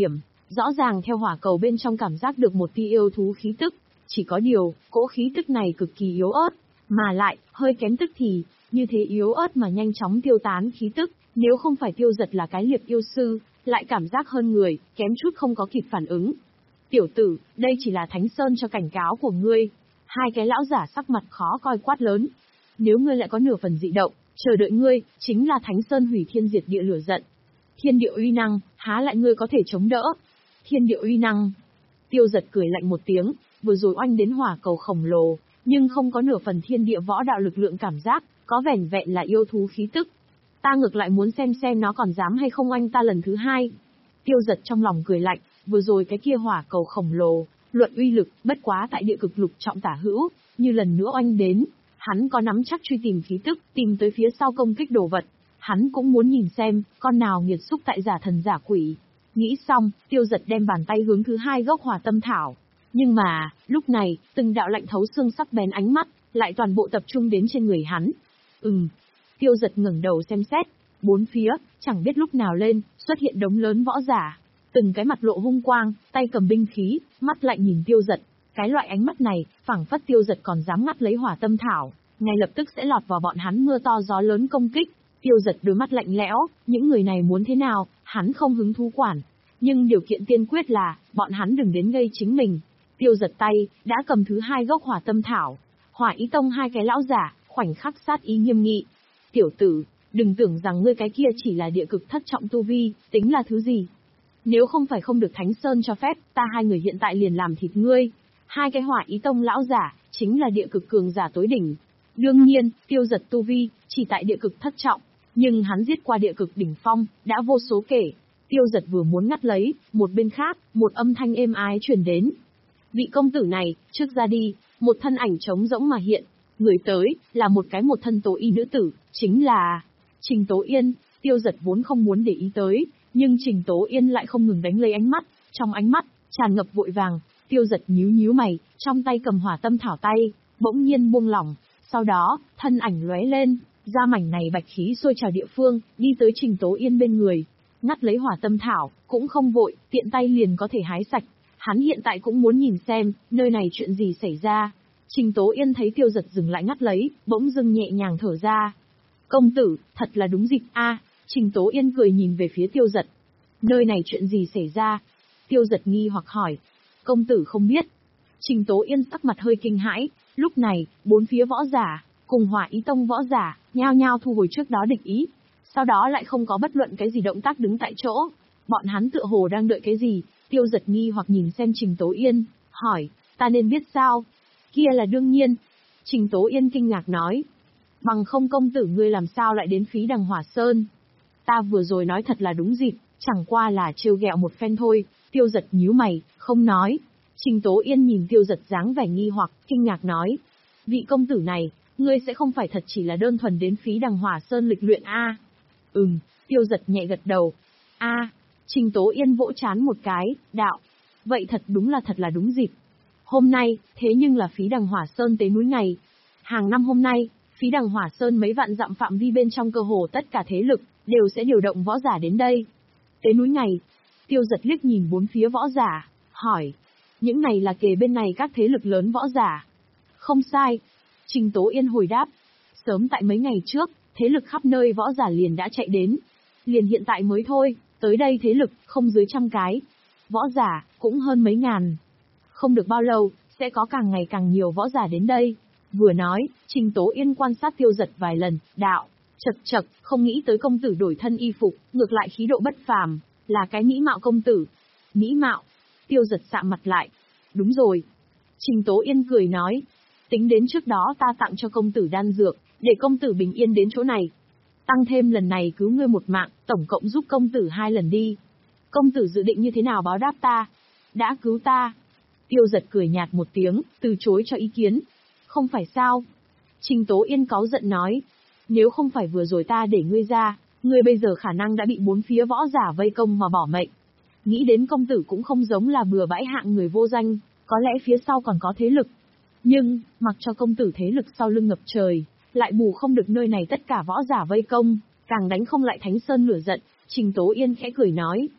rõ ràng theo hỏa cầu bên trong cảm giác được một tia yêu thú khí tức, chỉ có điều, cỗ khí tức này cực kỳ yếu ớt, mà lại, hơi kém tức thì, như thế yếu ớt mà nhanh chóng tiêu tán khí tức, nếu không phải Tiêu Giật là cái liệp yêu sư, lại cảm giác hơn người, kém chút không có kịp phản ứng. Tiểu tử, đây chỉ là Thánh Sơn cho cảnh cáo của ngươi. Hai cái lão giả sắc mặt khó coi quát lớn. Nếu ngươi lại có nửa phần dị động, chờ đợi ngươi, chính là Thánh Sơn hủy thiên diệt địa lửa giận. Thiên địa uy năng, há lại ngươi có thể chống đỡ. Thiên địa uy năng. Tiêu Giật cười lạnh một tiếng, vừa rồi oanh đến hỏa cầu khổng lồ, nhưng không có nửa phần thiên địa võ đạo lực lượng cảm giác, có vẻn vẹn là yêu thú khí tức. Ta ngược lại muốn xem xem nó còn dám hay không oanh ta lần thứ hai. Tiêu Giật trong lòng cười lạnh, vừa rồi cái kia hỏa cầu khổng lồ, luận uy lực, bất quá tại địa cực lục trọng tả hữu, như lần nữa oanh đến, hắn có nắm chắc truy tìm khí tức, tìm tới phía sau công kích đồ vật. Hắn cũng muốn nhìn xem, con nào nghiệt xúc tại giả thần giả quỷ. Nghĩ xong, Tiêu Giật đem bàn tay hướng thứ hai gốc hỏa tâm thảo. Nhưng mà, lúc này, từng đạo lạnh thấu xương sắc bén ánh mắt, lại toàn bộ tập trung đến trên người hắn. Ừm. Tiêu Giật ngẩng đầu xem xét, bốn phía, chẳng biết lúc nào lên, xuất hiện đống lớn võ giả. Từng cái mặt lộ hung quang, tay cầm binh khí, mắt lạnh nhìn Tiêu Giật. Cái loại ánh mắt này, phảng phất Tiêu Giật còn dám ngắt lấy hỏa tâm thảo, ngay lập tức sẽ lọt vào bọn hắn mưa to gió lớn công kích. Tiêu Giật đôi mắt lạnh lẽo, những người này muốn thế nào, hắn không hứng thú quản. Nhưng điều kiện tiên quyết là, bọn hắn đừng đến gây chính mình. Tiêu Giật tay, đã cầm thứ hai gốc hỏa tâm thảo. Hỏa Ý Tông hai cái lão giả, khoảnh khắc sát ý nghiêm nghị. Tiểu tử, đừng tưởng rằng ngươi cái kia chỉ là địa cực thất trọng tu vi, tính là thứ gì. Nếu không phải không được Thánh Sơn cho phép, ta hai người hiện tại liền làm thịt ngươi. Hai cái Hỏa Ý Tông lão giả, chính là địa cực cường giả tối đỉnh. Đương nhiên, Tiêu Giật tu vi, chỉ tại địa cực thất trọng. Nhưng hắn giết qua địa cực đỉnh phong, đã vô số kể. Tiêu Giật vừa muốn ngắt lấy, một bên khác, một âm thanh êm ái truyền đến. Vị công tử này, trước ra đi, một thân ảnh trống rỗng mà hiện. Người tới, là một cái một thân tố y nữ tử, chính là Trình Tố Yên. Tiêu Giật vốn không muốn để ý tới, nhưng Trình Tố Yên lại không ngừng đánh lấy ánh mắt, trong ánh mắt, tràn ngập vội vàng. Tiêu Giật nhíu nhíu mày, trong tay cầm hỏa tâm thảo tay, bỗng nhiên buông lỏng, sau đó, thân ảnh lóe lên, ra mảnh này bạch khí sôi trào địa phương, đi tới Trình Tố Yên bên người, ngắt lấy hỏa tâm thảo, cũng không vội, tiện tay liền có thể hái sạch. Hắn hiện tại cũng muốn nhìn xem, nơi này chuyện gì xảy ra. Trình Tố Yên thấy Tiêu Giật dừng lại ngắt lấy, bỗng dưng nhẹ nhàng thở ra. Công tử, thật là đúng dịp a. Trình Tố Yên cười nhìn về phía Tiêu Giật. Nơi này chuyện gì xảy ra? Tiêu Giật nghi hoặc hỏi. Công tử không biết. Trình Tố Yên sắc mặt hơi kinh hãi, lúc này, bốn phía võ giả, cùng Hỏa Ý Tông võ giả, nhao nhao thu hồi trước đó địch ý. Sau đó lại không có bất luận cái gì động tác đứng tại chỗ. Bọn hắn tựa hồ đang đợi cái gì. Tiêu Giật nghi hoặc nhìn xem Trình Tố Yên, hỏi, ta nên biết sao? Kia là đương nhiên. Trình Tố Yên kinh ngạc nói. Bằng không công tử ngươi làm sao lại đến Phí Đằng Hỏa Sơn? Ta vừa rồi nói thật là đúng dịp, chẳng qua là trêu ghẹo một phen thôi. Tiêu Giật nhíu mày, không nói. Trình Tố Yên nhìn Tiêu Giật dáng vẻ nghi hoặc, kinh ngạc nói. Vị công tử này, ngươi sẽ không phải thật chỉ là đơn thuần đến Phí Đằng Hỏa Sơn lịch luyện a? À? Ừm, Tiêu Giật nhẹ gật đầu. A, à, Trình Tố Yên vỗ chán một cái, đạo. Vậy thật đúng là thật là đúng dịp. Hôm nay, thế nhưng là Phí Đằng Hỏa Sơn tế núi ngày. Hàng năm hôm nay, Phí Đằng Hỏa Sơn mấy vạn dặm phạm vi bên trong cơ hồ tất cả thế lực, đều sẽ điều động võ giả đến đây. Tế núi ngày. Tiêu Giật liếc nhìn bốn phía võ giả, hỏi. Những này là kề bên này các thế lực lớn võ giả. Không sai. Trình Tố Yên hồi đáp. Sớm tại mấy ngày trước, thế lực khắp nơi võ giả liền đã chạy đến. Liền hiện tại mới thôi, tới đây thế lực, không dưới trăm cái. Võ giả, cũng hơn mấy ngàn. Không được bao lâu, sẽ có càng ngày càng nhiều võ giả đến đây. Vừa nói, Trình Tố Yên quan sát Tiêu Giật vài lần, đạo. Chật chật, không nghĩ tới công tử đổi thân y phục, ngược lại khí độ bất phàm, là cái mỹ mạo công tử. Mỹ mạo. Tiêu Giật sạm mặt lại. Đúng rồi. Trình Tố Yên cười nói. Tính đến trước đó ta tặng cho công tử đan dược, để công tử bình yên đến chỗ này. Tăng thêm lần này cứu ngươi một mạng, tổng cộng giúp công tử hai lần đi. Công tử dự định như thế nào báo đáp ta? Đã cứu ta. Tiêu Giật cười nhạt một tiếng, từ chối cho ý kiến. Không phải sao? Trình Tố Yên cáu giận nói. Nếu không phải vừa rồi ta để ngươi ra, ngươi bây giờ khả năng đã bị bốn phía võ giả vây công mà bỏ mệnh. Nghĩ đến công tử cũng không giống là bừa bãi hạng người vô danh, có lẽ phía sau còn có thế lực. Nhưng, mặc cho công tử thế lực sau lưng ngập trời, lại bù không được nơi này tất cả võ giả vây công, càng đánh không lại Thánh Sơn lửa giận. Trình Tố Yên khẽ cười nói.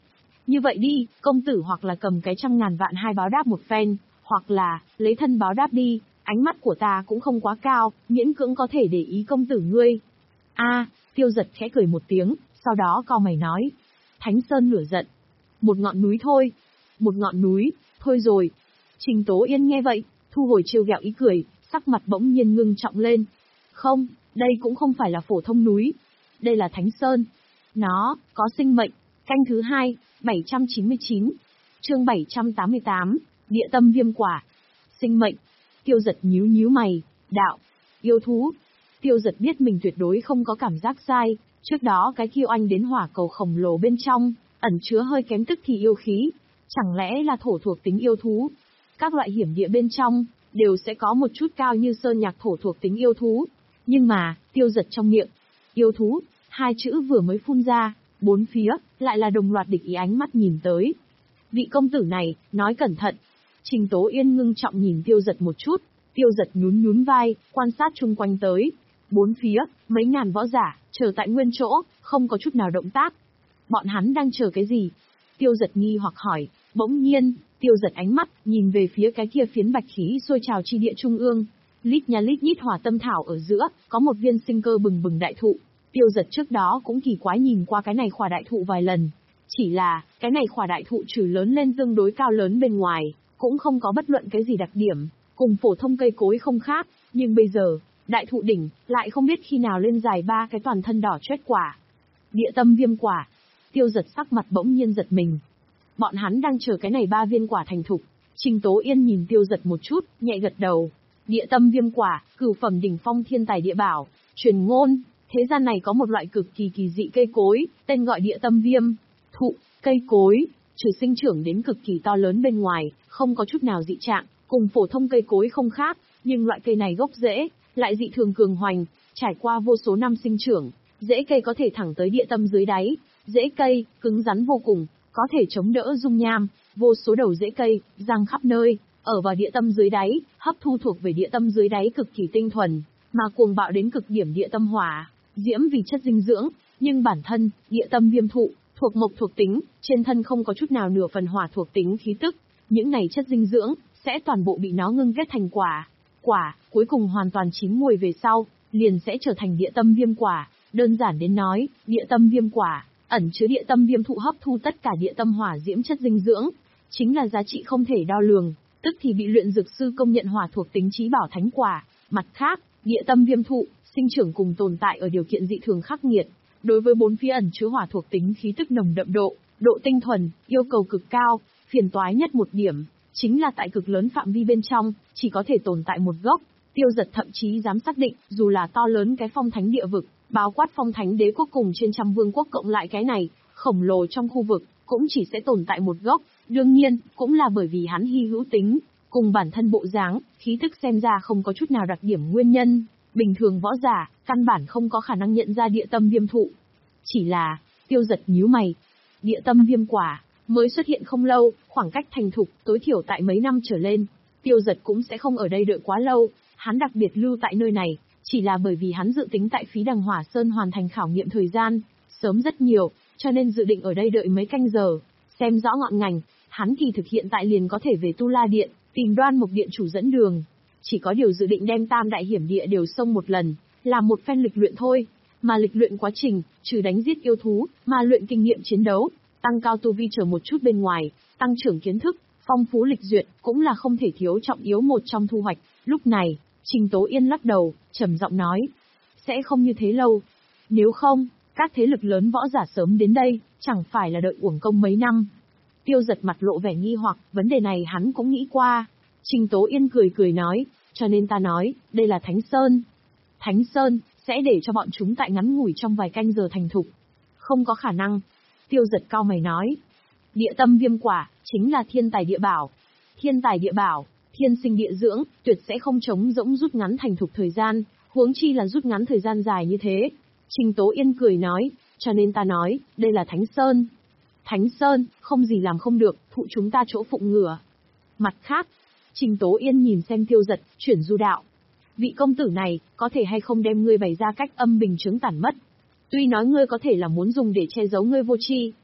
Như vậy đi, công tử hoặc là cầm cái trăm ngàn vạn hai báo đáp một phen, hoặc là, lấy thân báo đáp đi, ánh mắt của ta cũng không quá cao, miễn cưỡng có thể để ý công tử ngươi. A, Tiêu Giật khẽ cười một tiếng, sau đó cau mày nói. Thánh Sơn lửa giận. Một ngọn núi thôi. Một ngọn núi, thôi rồi. Trình Tố Yên nghe vậy, thu hồi trêu ghẹo ý cười, sắc mặt bỗng nhiên ngưng trọng lên. Không, đây cũng không phải là phổ thông núi. Đây là Thánh Sơn. Nó, có sinh mệnh. Canh thứ hai, bảy trăm chín mươi chín. Chương bảy trăm tám mươi tám, Địa tâm viêm quả. Sinh mệnh. Tiêu Giật nhíu nhíu mày, đạo. Yêu thú. Tiêu Giật biết mình tuyệt đối không có cảm giác sai, trước đó cái kiêu anh đến hỏa cầu khổng lồ bên trong, ẩn chứa hơi kém tức thì yêu khí. Chẳng lẽ là thổ thuộc tính yêu thú? Các loại hiểm địa bên trong, đều sẽ có một chút cao như sơn nhạc thổ thuộc tính yêu thú. Nhưng mà, Tiêu Giật trong miệng, yêu thú, hai chữ vừa mới phun ra, bốn phía, lại là đồng loạt địch ý ánh mắt nhìn tới. Vị công tử này, nói cẩn thận. Trình Tố Yên ngưng trọng nhìn Tiêu Giật một chút, Tiêu Giật nhún nhún vai, quan sát chung quanh tới. Bốn phía, mấy ngàn võ giả, chờ tại nguyên chỗ, không có chút nào động tác. Bọn hắn đang chờ cái gì? Tiêu Giật nghi hoặc hỏi, bỗng nhiên, Tiêu Giật ánh mắt, nhìn về phía cái kia phiến bạch khí sôi trào chi địa trung ương. Lít nha lít nhít hỏa tâm thảo ở giữa, có một viên sinh cơ bừng bừng đại thụ. Tiêu Giật trước đó cũng kỳ quái nhìn qua cái này khỏa đại thụ vài lần. Chỉ là, cái này khỏa đại thụ trừ lớn lên tương đối cao lớn bên ngoài, cũng không có bất luận cái gì đặc điểm, cùng phổ thông cây cối không khác, nhưng bây giờ, đại thụ đỉnh, lại không biết khi nào lên dài ba cái toàn thân đỏ chót quả. Địa tâm viêm quả. Tiêu Giật sắc mặt bỗng nhiên giật mình. Bọn hắn đang chờ cái này ba viên quả thành thục. Trình Tố Yên nhìn Tiêu Giật một chút, nhẹ gật đầu. Địa tâm viêm quả, cửu phẩm đỉnh phong thiên tài địa bảo, truyền ngôn, thế gian này có một loại cực kỳ kỳ dị cây cối, tên gọi địa tâm viêm. Thụ, cây cối, trừ sinh trưởng đến cực kỳ to lớn bên ngoài, không có chút nào dị trạng, cùng phổ thông cây cối không khác, nhưng loại cây này gốc rễ, lại dị thường cường hoành, trải qua vô số năm sinh trưởng, rễ cây có thể thẳng tới địa tâm dưới đáy, rễ cây, cứng rắn vô cùng, có thể chống đỡ dung nham, vô số đầu rễ cây, giăng khắp nơi, ở vào địa tâm dưới đáy, hấp thu thuộc về địa tâm dưới đáy cực kỳ tinh thuần, mà cuồng bạo đến cực điểm địa tâm hỏa, diễm vì chất dinh dưỡng, nhưng bản thân, địa tâm viêm thụ, thuộc mộc thuộc tính, trên thân không có chút nào nửa phần hỏa thuộc tính khí tức, những này chất dinh dưỡng, sẽ toàn bộ bị nó ngưng kết thành quả. Quả, cuối cùng hoàn toàn chín mùi về sau, liền sẽ trở thành địa tâm viêm quả. Đơn giản đến nói, địa tâm viêm quả, ẩn chứa địa tâm viêm thụ hấp thu tất cả địa tâm hỏa diễm chất dinh dưỡng, chính là giá trị không thể đo lường, tức thì bị luyện dược sư công nhận hỏa thuộc tính chí bảo thánh quả. Mặt khác, địa tâm viêm thụ, sinh trưởng cùng tồn tại ở điều kiện dị thường khắc nghiệt, đối với bốn phía ẩn chứa hỏa thuộc tính khí tức nồng đậm độ, độ tinh thuần, yêu cầu cực cao, phiền toái nhất một điểm, chính là tại cực lớn phạm vi bên trong, chỉ có thể tồn tại một gốc. Tiêu Giật thậm chí dám xác định, dù là to lớn cái phong thánh địa vực, bao quát phong thánh đế quốc cùng trên trăm vương quốc cộng lại cái này, khổng lồ trong khu vực, cũng chỉ sẽ tồn tại một gốc. Đương nhiên, cũng là bởi vì hắn hy hữu tính, cùng bản thân bộ dáng, khí tức xem ra không có chút nào đặc điểm nguyên nhân. Bình thường võ giả, căn bản không có khả năng nhận ra địa tâm viêm thụ. Chỉ là, Tiêu Giật nhíu mày. Địa tâm viêm quả, mới xuất hiện không lâu, khoảng cách thành thục, tối thiểu tại mấy năm trở lên. Tiêu Giật cũng sẽ không ở đây đợi quá lâu, hắn đặc biệt lưu tại nơi này, chỉ là bởi vì hắn dự tính tại phí đằng Hỏa Sơn hoàn thành khảo nghiệm thời gian, sớm rất nhiều, cho nên dự định ở đây đợi mấy canh giờ, xem rõ ngọn ngành, hắn kỳ thực hiện tại liền có thể về Tu La Điện, tìm Đoan Mục Điện chủ dẫn đường. Chỉ có điều dự định đem tam đại hiểm địa đều xông một lần, làm một phen lịch luyện thôi, mà lịch luyện quá trình, trừ đánh giết yêu thú, mà luyện kinh nghiệm chiến đấu, tăng cao tu vi chờ một chút bên ngoài, tăng trưởng kiến thức, phong phú lịch duyệt, cũng là không thể thiếu trọng yếu một trong thu hoạch. Lúc này, Trình Tố Yên lắc đầu, trầm giọng nói, sẽ không như thế lâu. Nếu không, các thế lực lớn võ giả sớm đến đây, chẳng phải là đợi uổng công mấy năm. Tiêu Giật mặt lộ vẻ nghi hoặc, vấn đề này hắn cũng nghĩ qua. Trình Tố Yên cười cười nói, cho nên ta nói, đây là Thánh Sơn. Thánh Sơn, sẽ để cho bọn chúng tại ngắn ngủi trong vài canh giờ thành thục. Không có khả năng. Tiêu Giật cau mày nói. Địa tâm viêm quả, chính là thiên tài địa bảo. Thiên tài địa bảo, thiên sinh địa dưỡng, tuyệt sẽ không chống rỗng rút ngắn thành thục thời gian, huống chi là rút ngắn thời gian dài như thế. Trình Tố Yên cười nói, cho nên ta nói, đây là Thánh Sơn. Thánh Sơn, không gì làm không được, thụ chúng ta chỗ phụng ngửa. Mặt khác, Trình Tố Yên nhìn xem Tiêu Giật, chuyển du đạo. Vị công tử này, có thể hay không đem ngươi bày ra cách âm bình chứng tản mất. Tuy nói ngươi có thể là muốn dùng để che giấu ngươi vô tri.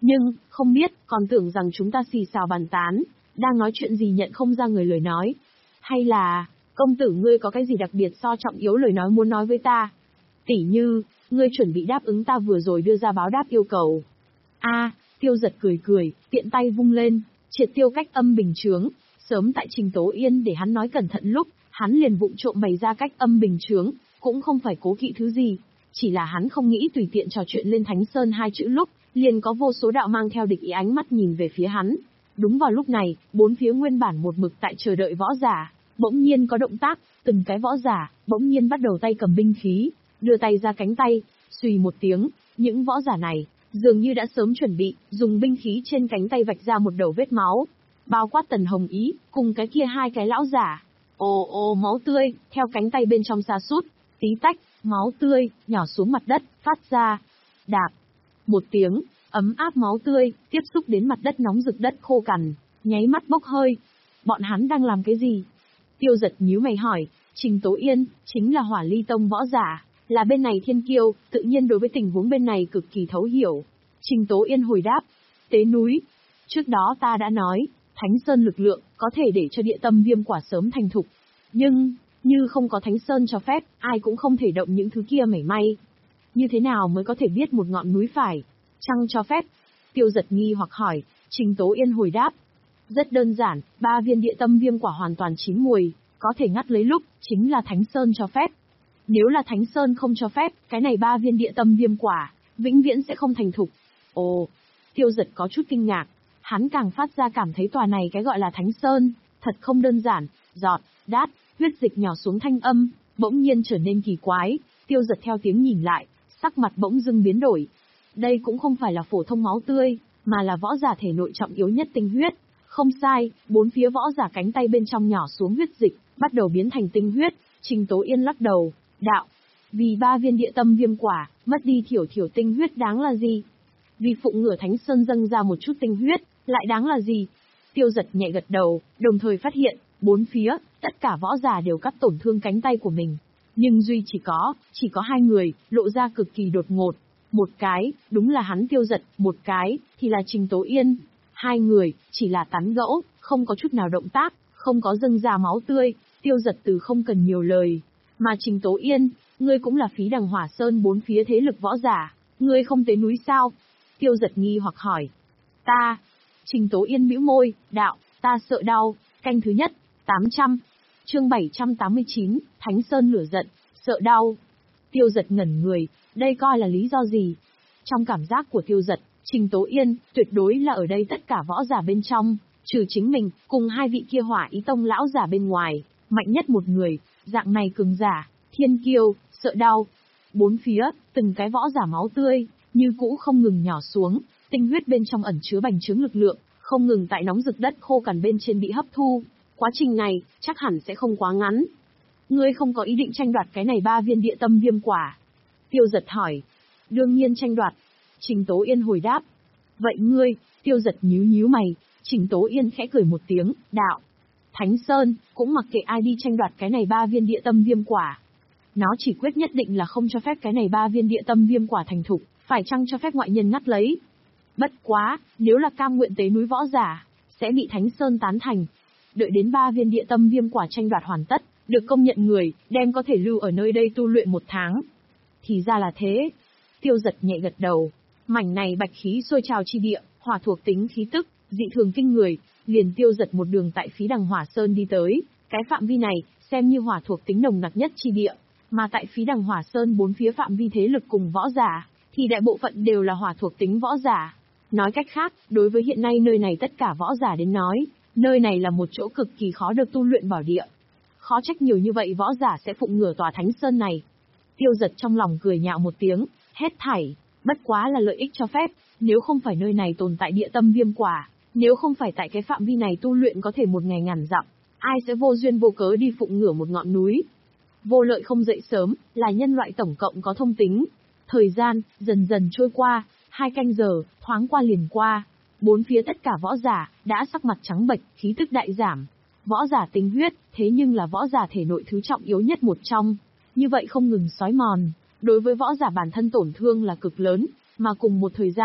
Nhưng, không biết, còn tưởng rằng chúng ta xì xào bàn tán, đang nói chuyện gì nhận không ra người lời nói. Hay là, công tử ngươi có cái gì đặc biệt so trọng yếu lời nói muốn nói với ta? Tỉ như, ngươi chuẩn bị đáp ứng ta vừa rồi đưa ra báo đáp yêu cầu. A, Tiêu Giật cười cười, tiện tay vung lên, triệt tiêu cách âm bình chướng. Sớm tại Trình Tố Yên để hắn nói cẩn thận lúc, hắn liền vụng trộm bày ra cách âm bình chướng, cũng không phải cố kỵ thứ gì. Chỉ là hắn không nghĩ tùy tiện trò chuyện lên Thánh Sơn hai chữ lúc, liền có vô số đạo mang theo địch ý ánh mắt nhìn về phía hắn. Đúng vào lúc này, bốn phía nguyên bản một mực tại chờ đợi võ giả, bỗng nhiên có động tác, từng cái võ giả, bỗng nhiên bắt đầu tay cầm binh khí, đưa tay ra cánh tay, xùy một tiếng, những võ giả này, dường như đã sớm chuẩn bị, dùng binh khí trên cánh tay vạch ra một đầu vết máu. Bao quát Tần Hồng Ý, cùng cái kia hai cái lão giả. Ồ ồ máu tươi, theo cánh tay bên trong sa sút, tí tách, máu tươi, nhỏ xuống mặt đất, phát ra. Đạp. Một tiếng, ấm áp máu tươi, tiếp xúc đến mặt đất nóng rực đất khô cằn, nháy mắt bốc hơi. Bọn hắn đang làm cái gì? Tiêu Giật nhíu mày hỏi, Trình Tố Yên, chính là Hỏa Ly Tông võ giả, là bên này thiên kiêu, tự nhiên đối với tình huống bên này cực kỳ thấu hiểu. Trình Tố Yên hồi đáp, tế núi. Trước đó ta đã nói, Thánh Sơn lực lượng, có thể để cho địa tâm viêm quả sớm thành thục. Nhưng, như không có Thánh Sơn cho phép, ai cũng không thể động những thứ kia mảy may. Như thế nào mới có thể biết một ngọn núi phải, chăng cho phép? Tiêu Giật nghi hoặc hỏi, Trình Tố Yên hồi đáp. Rất đơn giản, ba viên địa tâm viêm quả hoàn toàn chín mùi, có thể ngắt lấy lúc, chính là Thánh Sơn cho phép. Nếu là Thánh Sơn không cho phép, cái này ba viên địa tâm viêm quả, vĩnh viễn sẽ không thành thục. Ồ, Tiêu Giật có chút kinh ngạc, hắn càng phát ra cảm thấy tòa này cái gọi là Thánh Sơn, thật không đơn giản, giọt, đát, huyết dịch nhỏ xuống thanh âm, bỗng nhiên trở nên kỳ quái, Tiêu Giật theo tiếng nhìn lại, sắc mặt bỗng dưng biến đổi. Đây cũng không phải là phổ thông máu tươi, mà là võ giả thể nội trọng yếu nhất tinh huyết. Không sai, bốn phía võ giả cánh tay bên trong nhỏ xuống huyết dịch, bắt đầu biến thành tinh huyết. Trình Tố Yên lắc đầu, đạo, vì ba viên địa tâm viêm quả, mất đi thiểu thiểu tinh huyết đáng là gì? Vì phụng ngửa Thánh Sơn dâng ra một chút tinh huyết, lại đáng là gì? Tiêu Giật nhẹ gật đầu, đồng thời phát hiện, bốn phía, tất cả võ giả đều cắt tổn thương cánh tay của mình. Nhưng duy chỉ có, chỉ có hai người, lộ ra cực kỳ đột ngột. Một cái, đúng là hắn Tiêu Giật, một cái, thì là Trình Tố Yên. Hai người, chỉ là tán gẫu, không có chút nào động tác, không có dâng ra máu tươi, Tiêu Giật từ không cần nhiều lời. Mà Trình Tố Yên, ngươi cũng là phí đằng Hỏa Sơn bốn phía thế lực võ giả, ngươi không tế núi sao? Tiêu Giật nghi hoặc hỏi. Ta, Trình Tố Yên bĩu môi, đạo, ta sợ đau, canh thứ nhất, tám trăm. Chương bảy trăm tám mươi chín, Thánh Sơn lửa giận, sợ đau. Tiêu Giật ngẩn người, đây coi là lý do gì? Trong cảm giác của Tiêu Giật, Trình Tố Yên, tuyệt đối là ở đây tất cả võ giả bên trong, trừ chính mình, cùng hai vị kia Hỏa Ý Tông lão giả bên ngoài, mạnh nhất một người, dạng này cường giả, thiên kiêu, sợ đau. Bốn phía, từng cái võ giả máu tươi, như cũ không ngừng nhỏ xuống, tinh huyết bên trong ẩn chứa bành trướng lực lượng, không ngừng tại nóng rực đất khô cằn bên trên bị hấp thu. Quá trình này, chắc hẳn sẽ không quá ngắn. Ngươi không có ý định tranh đoạt cái này ba viên địa tâm viêm quả? Tiêu Giật hỏi. Đương nhiên tranh đoạt. Trình Tố Yên hồi đáp. Vậy ngươi, Tiêu Giật nhíu nhíu mày, Trình Tố Yên khẽ cười một tiếng, đạo. Thánh Sơn, cũng mặc kệ ai đi tranh đoạt cái này ba viên địa tâm viêm quả. Nó chỉ quyết nhất định là không cho phép cái này ba viên địa tâm viêm quả thành thục, phải chăng cho phép ngoại nhân ngắt lấy. Bất quá, nếu là cam nguyện tế núi võ giả, sẽ bị Thánh Sơn tán thành. Đợi đến ba viên địa tâm viêm quả tranh đoạt hoàn tất, được công nhận người, đem có thể lưu ở nơi đây tu luyện một tháng. Thì ra là thế. Tiêu Giật nhẹ gật đầu. Mảnh này bạch khí sôi trào chi địa, hỏa thuộc tính khí tức, dị thường kinh người, liền Tiêu Giật một đường tại phí đằng Hỏa Sơn đi tới. Cái phạm vi này, xem như hỏa thuộc tính nồng nặc nhất chi địa, mà tại phí đằng Hỏa Sơn bốn phía phạm vi thế lực cùng võ giả, thì đại bộ phận đều là hỏa thuộc tính võ giả. Nói cách khác, đối với hiện nay nơi này tất cả võ giả đến nói, nơi này là một chỗ cực kỳ khó được tu luyện bảo địa. Khó trách nhiều như vậy võ giả sẽ phụng ngửa tòa Thánh Sơn này. Tiêu Giật trong lòng cười nhạo một tiếng, hết thảy, bất quá là lợi ích cho phép, nếu không phải nơi này tồn tại địa tâm viêm quả, nếu không phải tại cái phạm vi này tu luyện có thể một ngày ngàn dặm, ai sẽ vô duyên vô cớ đi phụng ngửa một ngọn núi. Vô lợi không dậy sớm, là nhân loại tổng cộng có thông tính. Thời gian, dần dần trôi qua, hai canh giờ, thoáng qua liền qua. Bốn phía tất cả võ giả, đã sắc mặt trắng bệch, khí tức đại giảm. Võ giả tinh huyết, thế nhưng là võ giả thể nội thứ trọng yếu nhất một trong. Như vậy không ngừng xói mòn, đối với võ giả bản thân tổn thương là cực lớn, mà cùng một thời gian,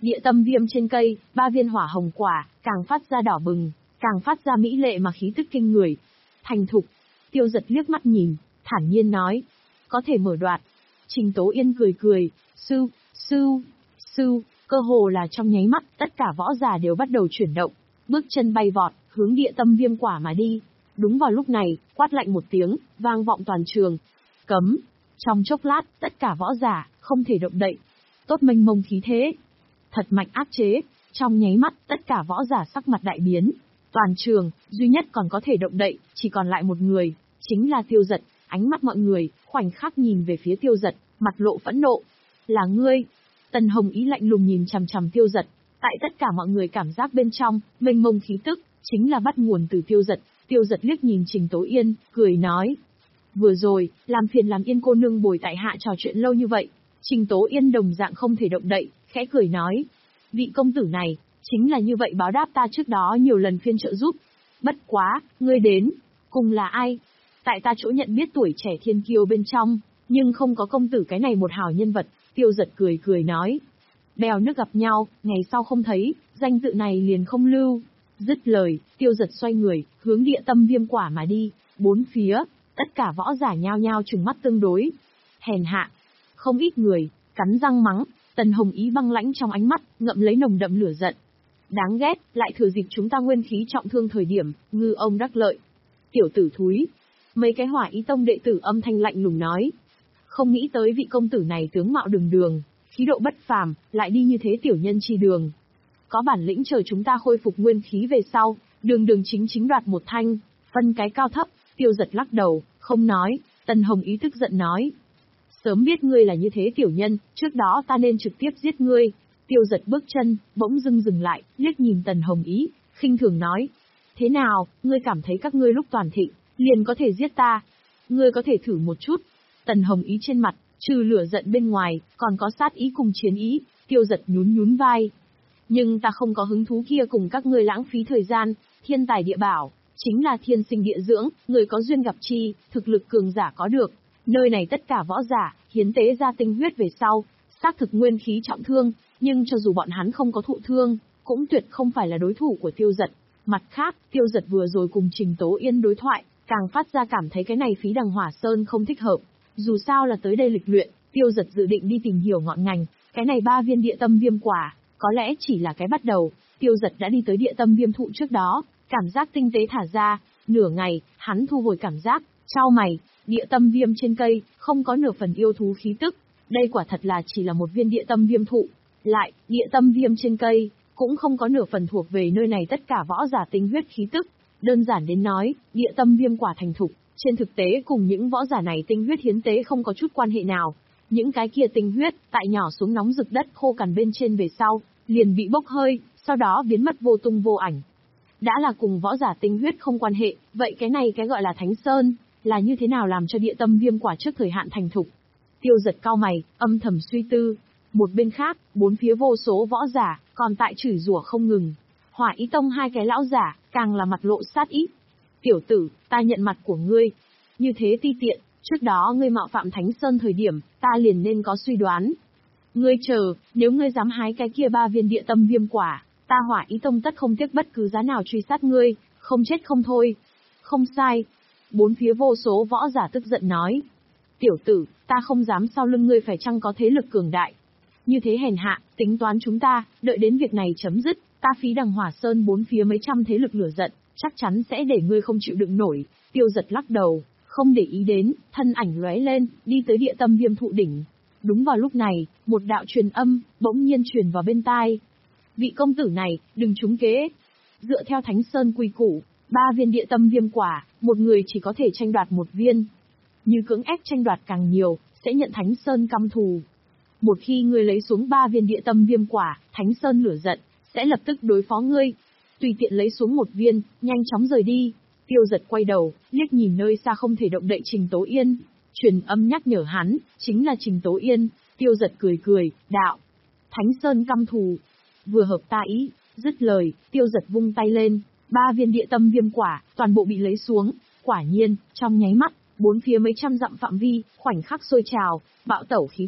Địa tâm viêm trên cây, ba viên hỏa hồng quả, càng phát ra đỏ bừng, càng phát ra mỹ lệ mà khí tức kinh người. Thành thục. Tiêu Dật liếc mắt nhìn, thản nhiên nói. Có thể mở đoạt. Trình Tố Yên cười cười, sư, sư, sư, cơ hồ là trong nháy mắt, tất cả võ giả đều bắt đầu chuyển động, bước chân bay vọt, hướng địa tâm viêm quả mà đi. Đúng vào lúc này, quát lạnh một tiếng, vang vọng toàn trường. Cấm. Trong chốc lát, tất cả võ giả, không thể động đậy. Tốt mênh mông khí thế. Thật mạnh áp chế, trong nháy mắt, tất cả võ giả sắc mặt đại biến. Toàn trường, duy nhất còn có thể động đậy, chỉ còn lại một người, chính là Tiêu Dật. Ánh mắt mọi người, khoảnh khắc nhìn về phía Tiêu Dật, mặt lộ phẫn nộ. Là ngươi. Tần Hồng Ý lạnh lùng nhìn chằm chằm Tiêu Dật. Tại tất cả mọi người cảm giác bên trong, mênh mông khí tức, chính là bắt nguồn từ Tiêu Dật. Tiêu Dật liếc nhìn Trình Tố Yên, cười nói. Vừa rồi, làm phiền làm Yên cô nương bồi tại hạ trò chuyện lâu như vậy. Trình Tố Yên đồng dạng không thể động đậy, khẽ cười nói. Vị công tử này, chính là như vậy báo đáp ta trước đó nhiều lần phiên trợ giúp. Bất quá, ngươi đến, cùng là ai? Tại ta chỗ nhận biết tuổi trẻ thiên kiêu bên trong, nhưng không có công tử cái này một hảo nhân vật. Tiêu Dật cười cười nói. Bèo nước gặp nhau, ngày sau không thấy, danh tự này liền không lưu. Dứt lời, Tiêu Dật xoay người, hướng địa tâm viêm quả mà đi. Bốn phía, tất cả võ giả nhao nhao trừng mắt tương đối. Hèn hạ. Không ít người, cắn răng mắng. Tần Hồng Ý băng lãnh trong ánh mắt, ngậm lấy nồng đậm lửa giận. Đáng ghét, lại thừa dịp chúng ta nguyên khí trọng thương thời điểm, ngư ông đắc lợi. Tiểu tử thúi. Mấy cái Hỏa Ý Tông đệ tử âm thanh lạnh lùng nói. Không nghĩ tới vị công tử này tướng mạo đường đường, khí độ bất phàm, lại đi như thế tiểu nhân chi đường. Có bản lĩnh chờ chúng ta khôi phục nguyên khí về sau, đường đường chính chính đoạt một thanh, phân cái cao thấp. Tiêu Dật lắc đầu, không nói. Tần Hồng Ý tức giận nói. Sớm biết ngươi là như thế tiểu nhân, trước đó ta nên trực tiếp giết ngươi. Tiêu Dật bước chân, bỗng dưng dừng lại, liếc nhìn Tần Hồng Ý, khinh thường nói. Thế nào, ngươi cảm thấy các ngươi lúc toàn thịnh, liền có thể giết ta? Ngươi có thể thử một chút. Tần Hồng Ý trên mặt, trừ lửa giận bên ngoài, còn có sát ý cùng chiến ý. Tiêu Dật nhún nhún vai. Nhưng ta không có hứng thú kia cùng các ngươi lãng phí thời gian. Thiên tài địa bảo, chính là thiên sinh địa dưỡng, người có duyên gặp chi, thực lực cường giả có được. Nơi này tất cả võ giả, hiến tế ra tinh huyết về sau, xác thực nguyên khí trọng thương, nhưng cho dù bọn hắn không có thụ thương, cũng tuyệt không phải là đối thủ của Tiêu Dật. Mặt khác, Tiêu Dật vừa rồi cùng Trình Tố Yên đối thoại, càng phát ra cảm thấy cái này phí đằng hỏa sơn không thích hợp. Dù sao là tới đây lịch luyện, Tiêu Dật dự định đi tìm hiểu ngọn ngành, cái này ba viên địa tâm viêm quả, có lẽ chỉ là cái bắt đầu. Tiêu Dật đã đi tới địa tâm viêm thụ trước đó, cảm giác tinh tế thả ra, nửa ngày, hắn thu hồi cảm giác, chau mày, địa tâm viêm trên cây, không có nửa phần yêu thú khí tức, đây quả thật là chỉ là một viên địa tâm viêm thụ. Lại, địa tâm viêm trên cây, cũng không có nửa phần thuộc về nơi này tất cả võ giả tinh huyết khí tức. Đơn giản đến nói, địa tâm viêm quả thành thục, trên thực tế cùng những võ giả này tinh huyết hiến tế không có chút quan hệ nào. Những cái kia tinh huyết, tại nhỏ xuống nóng rực đất khô cằn bên trên về sau, liền bị bốc hơi, sau đó biến mất vô tung vô ảnh. Đã là cùng võ giả tinh huyết không quan hệ, vậy cái này cái gọi là Thánh Sơn, là như thế nào làm cho địa tâm viêm quả trước thời hạn thành thục? Tiêu Dật cau mày, âm thầm suy tư. Một bên khác, bốn phía vô số võ giả, còn tại chửi rủa không ngừng. Hỏa Ý Tông hai cái lão giả, càng là mặt lộ sát ý. Tiểu tử, ta nhận mặt của ngươi. Như thế ti tiện, trước đó ngươi mạo phạm Thánh Sơn thời điểm, ta liền nên có suy đoán. Ngươi chờ, nếu ngươi dám hái cái kia ba viên địa tâm viêm quả, ta Hỏa Ý Tông tất không tiếc bất cứ giá nào truy sát ngươi, không chết không thôi. Không sai. Bốn phía vô số võ giả tức giận nói. Tiểu tử, ta không dám sau lưng ngươi phải chăng có thế lực cường đại. Như thế hèn hạ, tính toán chúng ta, đợi đến việc này chấm dứt, ta phí đằng hỏa sơn bốn phía mấy trăm thế lực lửa giận, chắc chắn sẽ để ngươi không chịu đựng nổi. Tiêu Dật lắc đầu, không để ý đến, thân ảnh lóe lên, đi tới địa tâm viêm thụ đỉnh. Đúng vào lúc này, một đạo truyền âm, bỗng nhiên truyền vào bên tai. Vị công tử này, đừng trúng kế. Dựa theo Thánh Sơn quy củ, ba viên địa tâm viêm quả, một người chỉ có thể tranh đoạt một viên. Như cưỡng ép tranh đoạt càng nhiều, sẽ nhận Thánh Sơn căm thù. Một khi ngươi lấy xuống ba viên địa tâm viêm quả, Thánh Sơn lửa giận, sẽ lập tức đối phó ngươi. Tùy tiện lấy xuống một viên, nhanh chóng rời đi. Tiêu Dật quay đầu, liếc nhìn nơi xa không thể động đậy Trình Tố Yên. Truyền âm nhắc nhở hắn, chính là Trình Tố Yên. Tiêu Dật cười cười, đạo. Thánh Sơn căm thù. Vừa hợp ta ý, dứt lời, Tiêu Dật vung tay lên. Ba viên địa tâm viêm quả, toàn bộ bị lấy xuống. Quả nhiên, trong nháy mắt, bốn phía mấy trăm dặm phạm vi, khoảnh khắc sôi trào, bạo tẩu khí tức,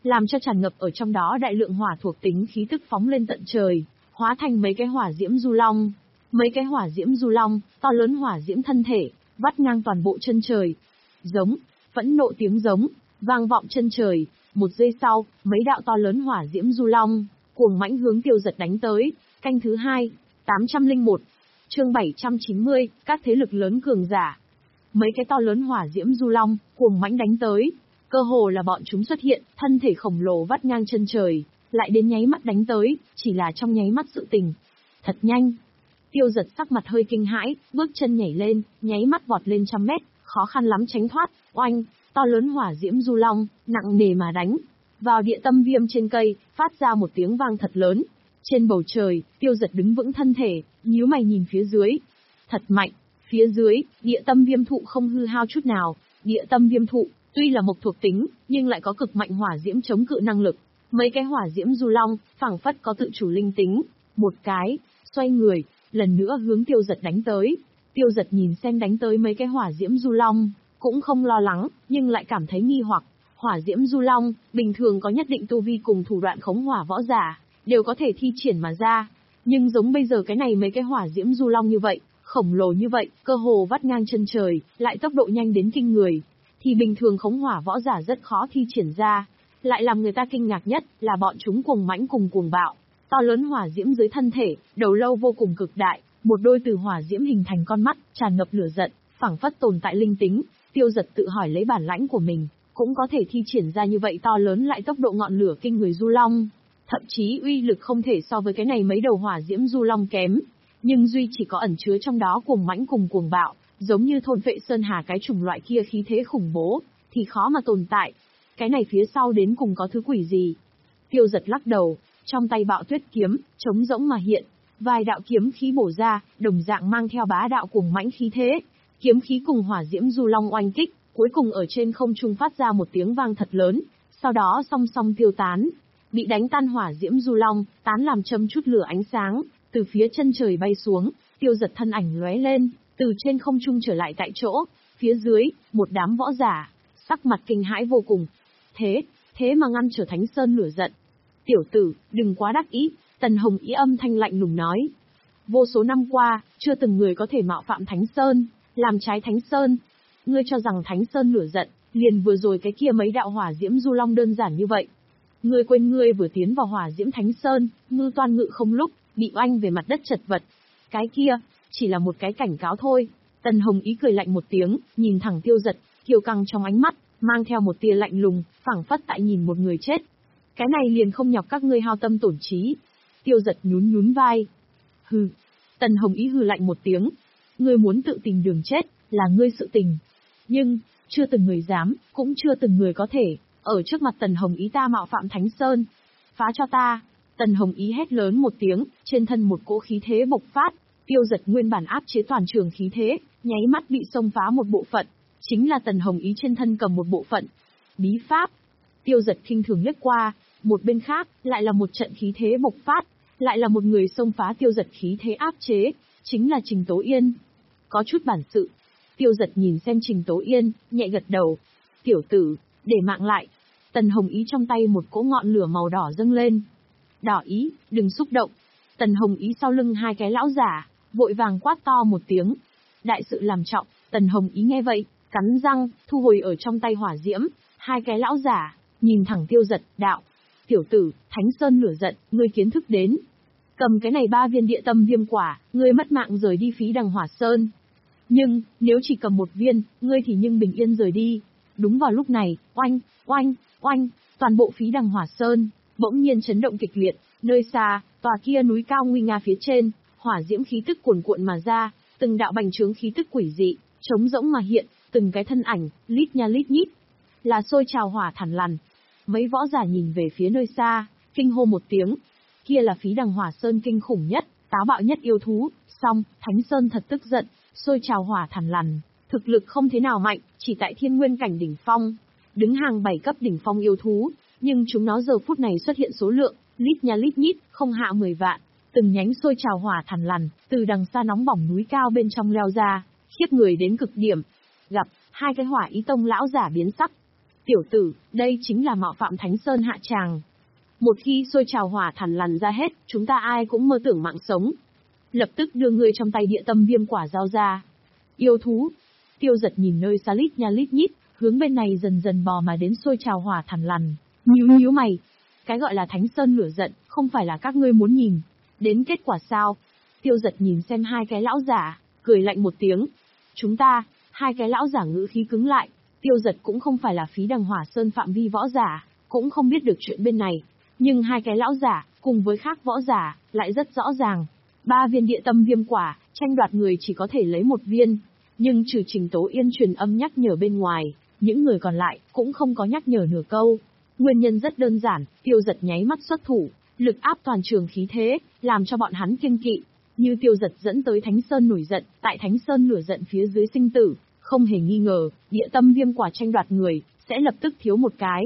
làm cho tràn ngập ở trong đó đại lượng hỏa thuộc tính khí tức phóng lên tận trời, hóa thành mấy cái hỏa diễm du long. Mấy cái hỏa diễm du long, to lớn hỏa diễm thân thể, vắt ngang toàn bộ chân trời. Giống, phẫn nộ tiếng giống, vang vọng chân trời. Một giây sau, mấy đạo to lớn hỏa diễm du long, cuồng mãnh hướng Tiêu Giật đánh tới. Canh thứ hai, tám trăm lẻ một, chương bảy trăm chín mươi, các thế lực lớn cường giả. Mấy cái to lớn hỏa diễm du long, cuồng mãnh đánh tới. Cơ hồ là bọn chúng xuất hiện, thân thể khổng lồ vắt ngang chân trời, lại đến nháy mắt đánh tới, chỉ là trong nháy mắt sự tình. Thật nhanh. Tiêu Giật sắc mặt hơi kinh hãi, bước chân nhảy lên, nháy mắt vọt lên trăm mét, khó khăn lắm tránh thoát. Oanh, to lớn hỏa diễm du long, nặng nề mà đánh vào địa tâm viêm trên cây, phát ra một tiếng vang thật lớn. Trên bầu trời, Tiêu Giật đứng vững thân thể, nhíu mày nhìn phía dưới. Thật mạnh, phía dưới, địa tâm viêm thụ không hư hao chút nào. Địa tâm viêm thụ, tuy là mộc thuộc tính, nhưng lại có cực mạnh hỏa diễm chống cự năng lực. Mấy cái hỏa diễm du long, phảng phất có tự chủ linh tính. Một cái, xoay người, lần nữa hướng Tiêu Giật đánh tới. Tiêu Giật nhìn xem đánh tới mấy cái hỏa diễm du long, cũng không lo lắng, nhưng lại cảm thấy nghi hoặc. Hỏa diễm du long, bình thường có nhất định tu vi cùng thủ đoạn khống hỏa võ giả, đều có thể thi triển mà ra. Nhưng giống bây giờ cái này mấy cái hỏa diễm du long như vậy, khổng lồ như vậy, cơ hồ vắt ngang chân trời, lại tốc độ nhanh đến kinh người, thì bình thường khống hỏa võ giả rất khó thi triển ra. Lại làm người ta kinh ngạc nhất là bọn chúng cuồng mãnh cùng cuồng bạo. To lớn hỏa diễm dưới thân thể, đầu lâu vô cùng cực đại, một đôi từ hỏa diễm hình thành con mắt, tràn ngập lửa giận, phảng phất tồn tại linh tính. Tiêu Giật tự hỏi lấy bản lãnh của mình, cũng có thể thi triển ra như vậy to lớn lại tốc độ ngọn lửa kinh người du long. Thậm chí uy lực không thể so với cái này mấy đầu hỏa diễm du long kém. Nhưng duy chỉ có ẩn chứa trong đó cuồng mãnh cùng cuồng bạo, giống như thôn phệ sơn hà cái chủng loại kia khí thế khủng bố, thì khó mà tồn tại. Cái này phía sau đến cùng có thứ quỷ gì? Tiêu Giật lắc đầu, trong tay bạo tuyết kiếm, trống rỗng mà hiện, vài đạo kiếm khí bổ ra, đồng dạng mang theo bá đạo cuồng mãnh khí thế. Kiếm khí cùng hỏa diễm du long oanh kích, cuối cùng ở trên không trung phát ra một tiếng vang thật lớn, sau đó song song tiêu tán. Bị đánh tan hỏa diễm du long, tán làm châm chút lửa ánh sáng, từ phía chân trời bay xuống. Tiêu Giật thân ảnh lóe lên, từ trên không trung trở lại tại chỗ. Phía dưới, một đám võ giả, sắc mặt kinh hãi vô cùng. Thế, thế mà ngăn trở Thánh Sơn lửa giận. Tiểu tử, đừng quá đắc ý, Tần Hồng Ý âm thanh lạnh lùng nói. Vô số năm qua, chưa từng người có thể mạo phạm Thánh Sơn, làm trái Thánh Sơn. Ngươi cho rằng Thánh Sơn lửa giận, liền vừa rồi cái kia mấy đạo hỏa diễm du long đơn giản như vậy. Ngươi quên ngươi vừa tiến vào hỏa diễm Thánh Sơn, ngư toan ngự không lúc, bị oanh về mặt đất chật vật. Cái kia, chỉ là một cái cảnh cáo thôi. Tần Hồng Ý cười lạnh một tiếng, nhìn thẳng Tiêu Giật, kiêu căng trong ánh mắt, mang theo một tia lạnh lùng, phảng phất tại nhìn một người chết. Cái này liền không nhọc các ngươi hao tâm tổn trí. Tiêu Giật nhún nhún vai. Hừ. Tần Hồng Ý hừ lạnh một tiếng. Ngươi muốn tự tìm đường chết, là ngươi sự tình. Nhưng, chưa từng người dám, cũng chưa từng người có thể, ở trước mặt Tần Hồng Ý ta mạo phạm Thánh Sơn. Phá cho ta. Tần Hồng Ý hét lớn một tiếng, trên thân một cỗ khí thế bộc phát. Tiêu Giật nguyên bản áp chế toàn trường khí thế, nháy mắt bị xông phá một bộ phận. Chính là Tần Hồng Ý trên thân cầm một bộ phận. Bí pháp. Tiêu Giật khinh thường liếc qua, một bên khác, lại là một trận khí thế bộc phát, lại là một người xông phá Tiêu Giật khí thế áp chế, chính là Trình Tố Yên. Có chút bản sự. Tiêu Giật nhìn xem Trình Tố Yên, nhẹ gật đầu. Tiểu tử, để mạng lại. Tần Hồng Ý trong tay một cỗ ngọn lửa màu đỏ dâng lên. Đỏ ý, đừng xúc động. Tần Hồng Ý sau lưng hai cái lão giả, vội vàng quát to một tiếng. Đại sự làm trọng. Tần Hồng Ý nghe vậy, cắn răng, thu hồi ở trong tay hỏa diễm. Hai cái lão giả, nhìn thẳng Tiêu Giật, đạo. Tiểu tử, Thánh Sơn lửa giận, ngươi kiến thức đến. Cầm cái này ba viên địa tâm viêm quả, ngươi mất mạng rời đi Phí Đằng Hỏa Sơn. Nhưng, nếu chỉ cầm một viên, ngươi thì nhưng bình yên rời đi. Đúng vào lúc này, oanh, oanh, oanh, toàn bộ Phí Đằng Hỏa Sơn, bỗng nhiên chấn động kịch liệt. Nơi xa, tòa kia núi cao nguy nga phía trên, hỏa diễm khí tức cuồn cuộn mà ra, từng đạo bành trướng khí tức quỷ dị, trống rỗng mà hiện, từng cái thân ảnh, lít nha lít nhít, là sôi trào hỏa thản lằn. Mấy võ giả nhìn về phía nơi xa, kinh hô một tiếng. Kia là Phí Đằng Hỏa Sơn kinh khủng nhất, táo bạo nhất yêu thú. Song, Thánh Sơn thật tức giận, sôi trào hỏa thản lằn, thực lực không thế nào mạnh, chỉ tại thiên nguyên cảnh đỉnh phong, đứng hàng bảy cấp đỉnh phong yêu thú, nhưng chúng nó giờ phút này xuất hiện số lượng, lít nha lít nhít, không hạ mười vạn. Từng nhánh sôi trào hỏa thản lằn, từ đằng xa nóng bỏng núi cao bên trong leo ra, khiếp người đến cực điểm. Gặp, hai cái Hỏa Ý Tông lão giả biến sắc. Tiểu tử, đây chính là mạo phạm Thánh Sơn hạ tràng. Một khi sôi trào hỏa thằn lằn ra hết, chúng ta ai cũng mơ tưởng mạng sống. Lập tức đưa ngươi trong tay địa tâm viêm quả giao ra. Yêu thú. Tiêu Giật nhìn nơi xa lít nha lít nhít, hướng bên này dần dần bò mà đến sôi trào hỏa thằn lằn. Nhíu nhíu mày. Cái gọi là Thánh Sơn lửa giận, không phải là các ngươi muốn nhìn. Đến kết quả sao? Tiêu Giật nhìn xem hai cái lão giả, cười lạnh một tiếng. Chúng ta, hai cái lão giả ngữ khí cứng lại. Tiêu Giật cũng không phải là Phí Đằng Hỏa Sơn phạm vi võ giả, cũng không biết được chuyện bên này. Nhưng hai cái lão giả, cùng với khác võ giả, lại rất rõ ràng. Ba viên địa tâm viêm quả, tranh đoạt người chỉ có thể lấy một viên. Nhưng trừ Trình Tố Yên truyền âm nhắc nhở bên ngoài, những người còn lại cũng không có nhắc nhở nửa câu. Nguyên nhân rất đơn giản, Tiêu Giật nháy mắt xuất thủ, lực áp toàn trường khí thế, làm cho bọn hắn kiêng kỵ. Như Tiêu Giật dẫn tới Thánh Sơn nổi giận, tại Thánh Sơn lửa giận phía dưới sinh tử, không hề nghi ngờ, địa tâm viêm quả tranh đoạt người, sẽ lập tức thiếu một cái.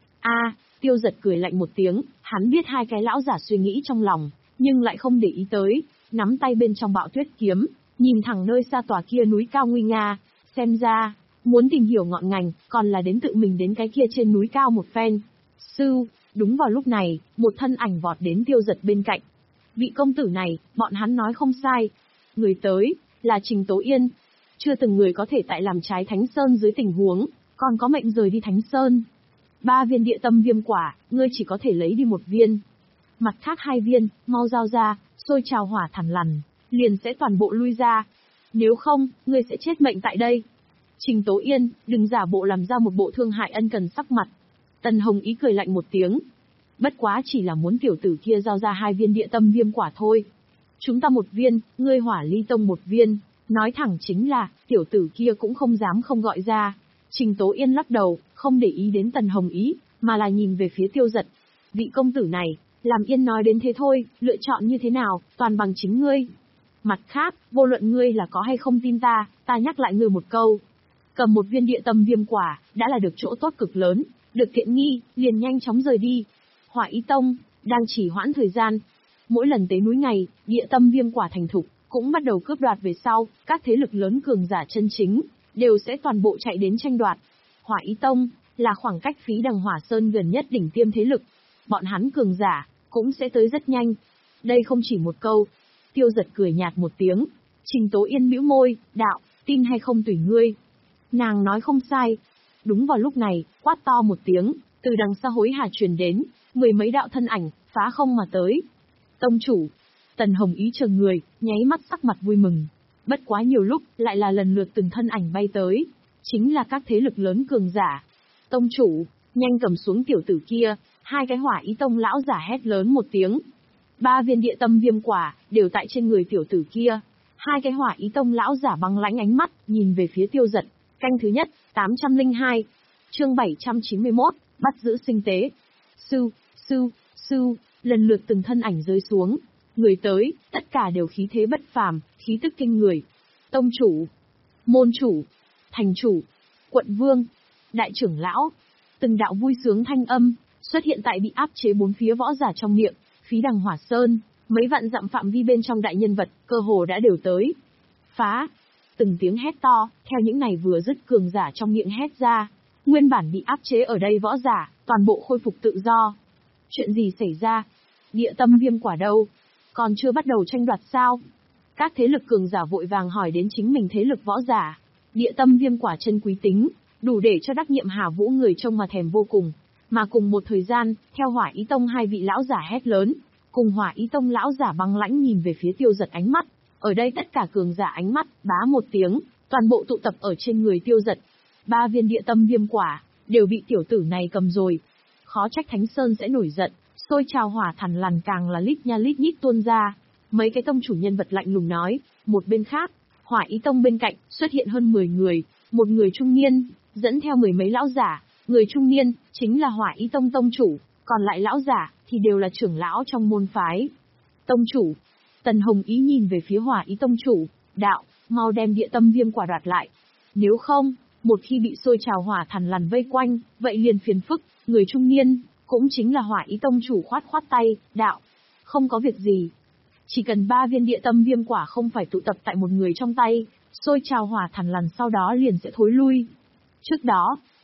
A, Tiêu Giật cười lạnh một tiếng, hắn biết hai cái lão giả suy nghĩ trong lòng, nhưng lại không để ý tới, nắm tay bên trong bạo tuyết kiếm, nhìn thẳng nơi xa tòa kia núi cao nguy nga, xem ra, muốn tìm hiểu ngọn ngành, còn là đến tự mình đến cái kia trên núi cao một phen. Sư, đúng vào lúc này, một thân ảnh vọt đến Tiêu Giật bên cạnh. Vị công tử này, bọn hắn nói không sai. Người tới, là Trình Tố Yên. Chưa từng người có thể tại làm trái Thánh Sơn dưới tình huống, còn có mệnh rời đi Thánh Sơn. Ba viên địa tâm viêm quả, ngươi chỉ có thể lấy đi một viên. Mặt khác hai viên, mau giao ra, sôi trào hỏa thằn lằn, liền sẽ toàn bộ lui ra. Nếu không, ngươi sẽ chết mệnh tại đây. Trình Tố Yên, đừng giả bộ làm ra một bộ thương hại ân cần sắc mặt. Tần Hồng Ý cười lạnh một tiếng. Bất quá chỉ là muốn tiểu tử kia giao ra hai viên địa tâm viêm quả thôi. Chúng ta một viên, ngươi Hỏa Ly Tông một viên. Nói thẳng chính là, tiểu tử kia cũng không dám không gọi ra. Trình Tố Yên lắc đầu, không để ý đến Tần Hồng Ý, mà là nhìn về phía Tiêu Giật. Vị công tử này, làm Yên nói đến thế thôi, lựa chọn như thế nào, toàn bằng chính ngươi. Mặt khác, vô luận ngươi là có hay không tin ta, ta nhắc lại ngươi một câu. Cầm một viên địa tâm viêm quả, đã là được chỗ tốt cực lớn, được tiện nghi, liền nhanh chóng rời đi. Hỏa Ý Tông, đang chỉ hoãn thời gian. Mỗi lần tế núi ngày, địa tâm viêm quả thành thục, cũng bắt đầu cướp đoạt về sau, các thế lực lớn cường giả chân chính, đều sẽ toàn bộ chạy đến tranh đoạt. Hỏa Ý Tông, là khoảng cách Phí Đằng Hỏa Sơn gần nhất đỉnh tiêm thế lực. Bọn hắn cường giả, cũng sẽ tới rất nhanh. Đây không chỉ một câu. Tiêu Giật cười nhạt một tiếng. Trình Tố Yên bĩu môi, đạo, tin hay không tùy ngươi. Nàng nói không sai. Đúng vào lúc này, quát to một tiếng, từ đằng xa hối hả truyền đến, mười mấy đạo thân ảnh, phá không mà tới. Tông chủ. Tần Hồng Ý chờ người, nháy mắt sắc mặt vui mừng. Bất quá nhiều lúc, lại là lần lượt từng thân ảnh bay tới. Chính là các thế lực lớn cường giả. Tông chủ, nhanh cầm xuống tiểu tử kia. Hai cái Hỏa Ý Tông lão giả hét lớn một tiếng. Ba viên địa tâm viêm quả, đều tại trên người tiểu tử kia. Hai cái Hỏa Ý Tông lão giả băng lãnh ánh mắt, nhìn về phía Tiêu Giật. Canh thứ nhất, tám trăm lẻ hai. Chương bảy trăm chín mươi mốt, bắt giữ sinh tế. Sư, sư, sư, lần lượt từng thân ảnh rơi xuống. Người tới, tất cả đều khí thế bất phàm, khí tức kinh người. Tông chủ, môn chủ, thành chủ, quận vương, đại trưởng lão. Từng đạo vui sướng thanh âm, xuất hiện tại bị áp chế bốn phía võ giả trong miệng. Phí Đằng Hỏa Sơn, mấy vạn dặm phạm vi bên trong đại nhân vật, cơ hồ đã đều tới. Phá! Từng tiếng hét to, theo những này vừa dứt cường giả trong miệng hét ra. Nguyên bản bị áp chế ở đây võ giả, toàn bộ khôi phục tự do. Chuyện gì xảy ra? Địa tâm viêm quả đâu? Còn chưa bắt đầu tranh đoạt sao? Các thế lực cường giả vội vàng hỏi đến chính mình thế lực võ giả. Địa tâm viêm quả chân quý tính, đủ để cho đắc nhiệm Hà Vũ người trông mà thèm vô cùng. Mà cùng một thời gian, theo Hỏa Ý Tông hai vị lão giả hét lớn, cùng Hỏa Ý Tông lão giả băng lãnh nhìn về phía Tiêu Giật ánh mắt. Ở đây tất cả cường giả ánh mắt, bá một tiếng, toàn bộ tụ tập ở trên người Tiêu Giật. Ba viên địa tâm viêm quả, đều bị tiểu tử này cầm rồi. Khó trách Thánh Sơn sẽ nổi giận, sôi trào hỏa thằn lằn càng là lít nha lít nhít tuôn ra. Mấy cái tông chủ nhân vật lạnh lùng nói, một bên khác, Hỏa Ý Tông bên cạnh, xuất hiện hơn mười người, một người trung niên, dẫn theo mười mấy lão giả. Người trung niên, chính là Hỏa Ý Tông tông chủ, còn lại lão giả, thì đều là trưởng lão trong môn phái. Tông chủ, Tần Hồng Ý nhìn về phía Hỏa Ý Tông chủ, đạo, mau đem địa tâm viêm quả đoạt lại. Nếu không, một khi bị sôi trào hỏa thằn lằn vây quanh, vậy liền phiền phức. Người trung niên, cũng chính là Hỏa Ý Tông chủ khoát khoát tay, đạo, không có việc gì. Chỉ cần ba viên địa tâm viêm quả không phải tụ tập tại một người trong tay, sôi trào hỏa thằn lằn sau đó liền sẽ thối lui. Trước đó,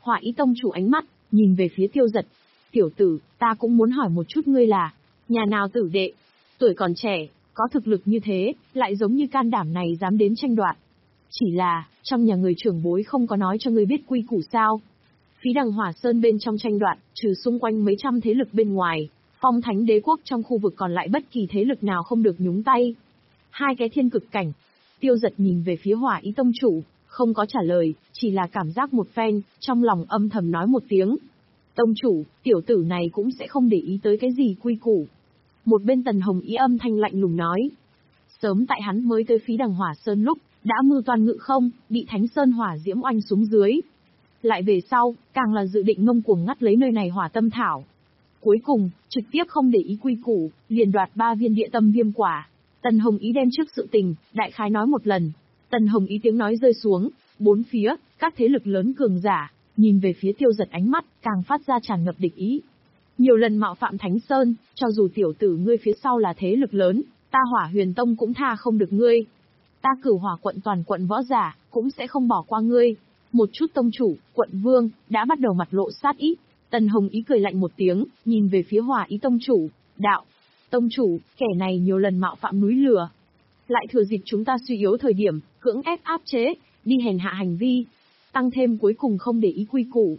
Hỏa Ý tông chủ ánh mắt, nhìn về phía Tiêu Giật. Tiểu tử, ta cũng muốn hỏi một chút ngươi là, nhà nào tử đệ? Tuổi còn trẻ, có thực lực như thế, lại giống như can đảm này dám đến tranh đoạt. Chỉ là, trong nhà người trưởng bối không có nói cho ngươi biết quy củ sao? Phí Đằng Hỏa Sơn bên trong tranh đoạt, trừ xung quanh mấy trăm thế lực bên ngoài, Phong Thánh Đế quốc trong khu vực còn lại bất kỳ thế lực nào không được nhúng tay. Hai cái thiên cực cảnh. Tiêu Giật nhìn về phía Hỏa Ý tông chủ, không có trả lời, chỉ là cảm giác một phen, trong lòng âm thầm nói một tiếng. Tông chủ, tiểu tử này cũng sẽ không để ý tới cái gì quy củ. Một bên Tần Hồng Ý âm thanh lạnh lùng nói. Sớm tại hắn mới tới Phí Đằng Hỏa Sơn lúc, đã mưu toan ngự không, bị Thánh Sơn hỏa diễm oanh xuống dưới. Lại về sau, càng là dự định ngông cuồng ngắt lấy nơi này hỏa tâm thảo. Cuối cùng, trực tiếp không để ý quy củ, liền đoạt ba viên địa tâm viêm quả. Tần Hồng Ý đem trước sự tình, đại khái nói một lần. Tần Hồng Ý tiếng nói rơi xuống, bốn phía, các thế lực lớn cường giả, nhìn về phía Tiêu Giật ánh mắt, càng phát ra tràn ngập địch ý. Nhiều lần mạo phạm Thánh Sơn, cho dù tiểu tử ngươi phía sau là thế lực lớn, ta Hỏa Huyền Tông cũng tha không được ngươi. Ta Cửu Hỏa quận toàn quận võ giả, cũng sẽ không bỏ qua ngươi. Một chút tông chủ, quận vương, đã bắt đầu mặt lộ sát ý. Tần Hồng Ý cười lạnh một tiếng, nhìn về phía Hỏa Ý tông chủ, đạo. Tông chủ, kẻ này nhiều lần mạo phạm núi lửa. Lại thừa dịp chúng ta suy yếu thời điểm, cưỡng ép áp chế, đi hèn hạ hành vi. Tăng thêm cuối cùng không để ý quy củ.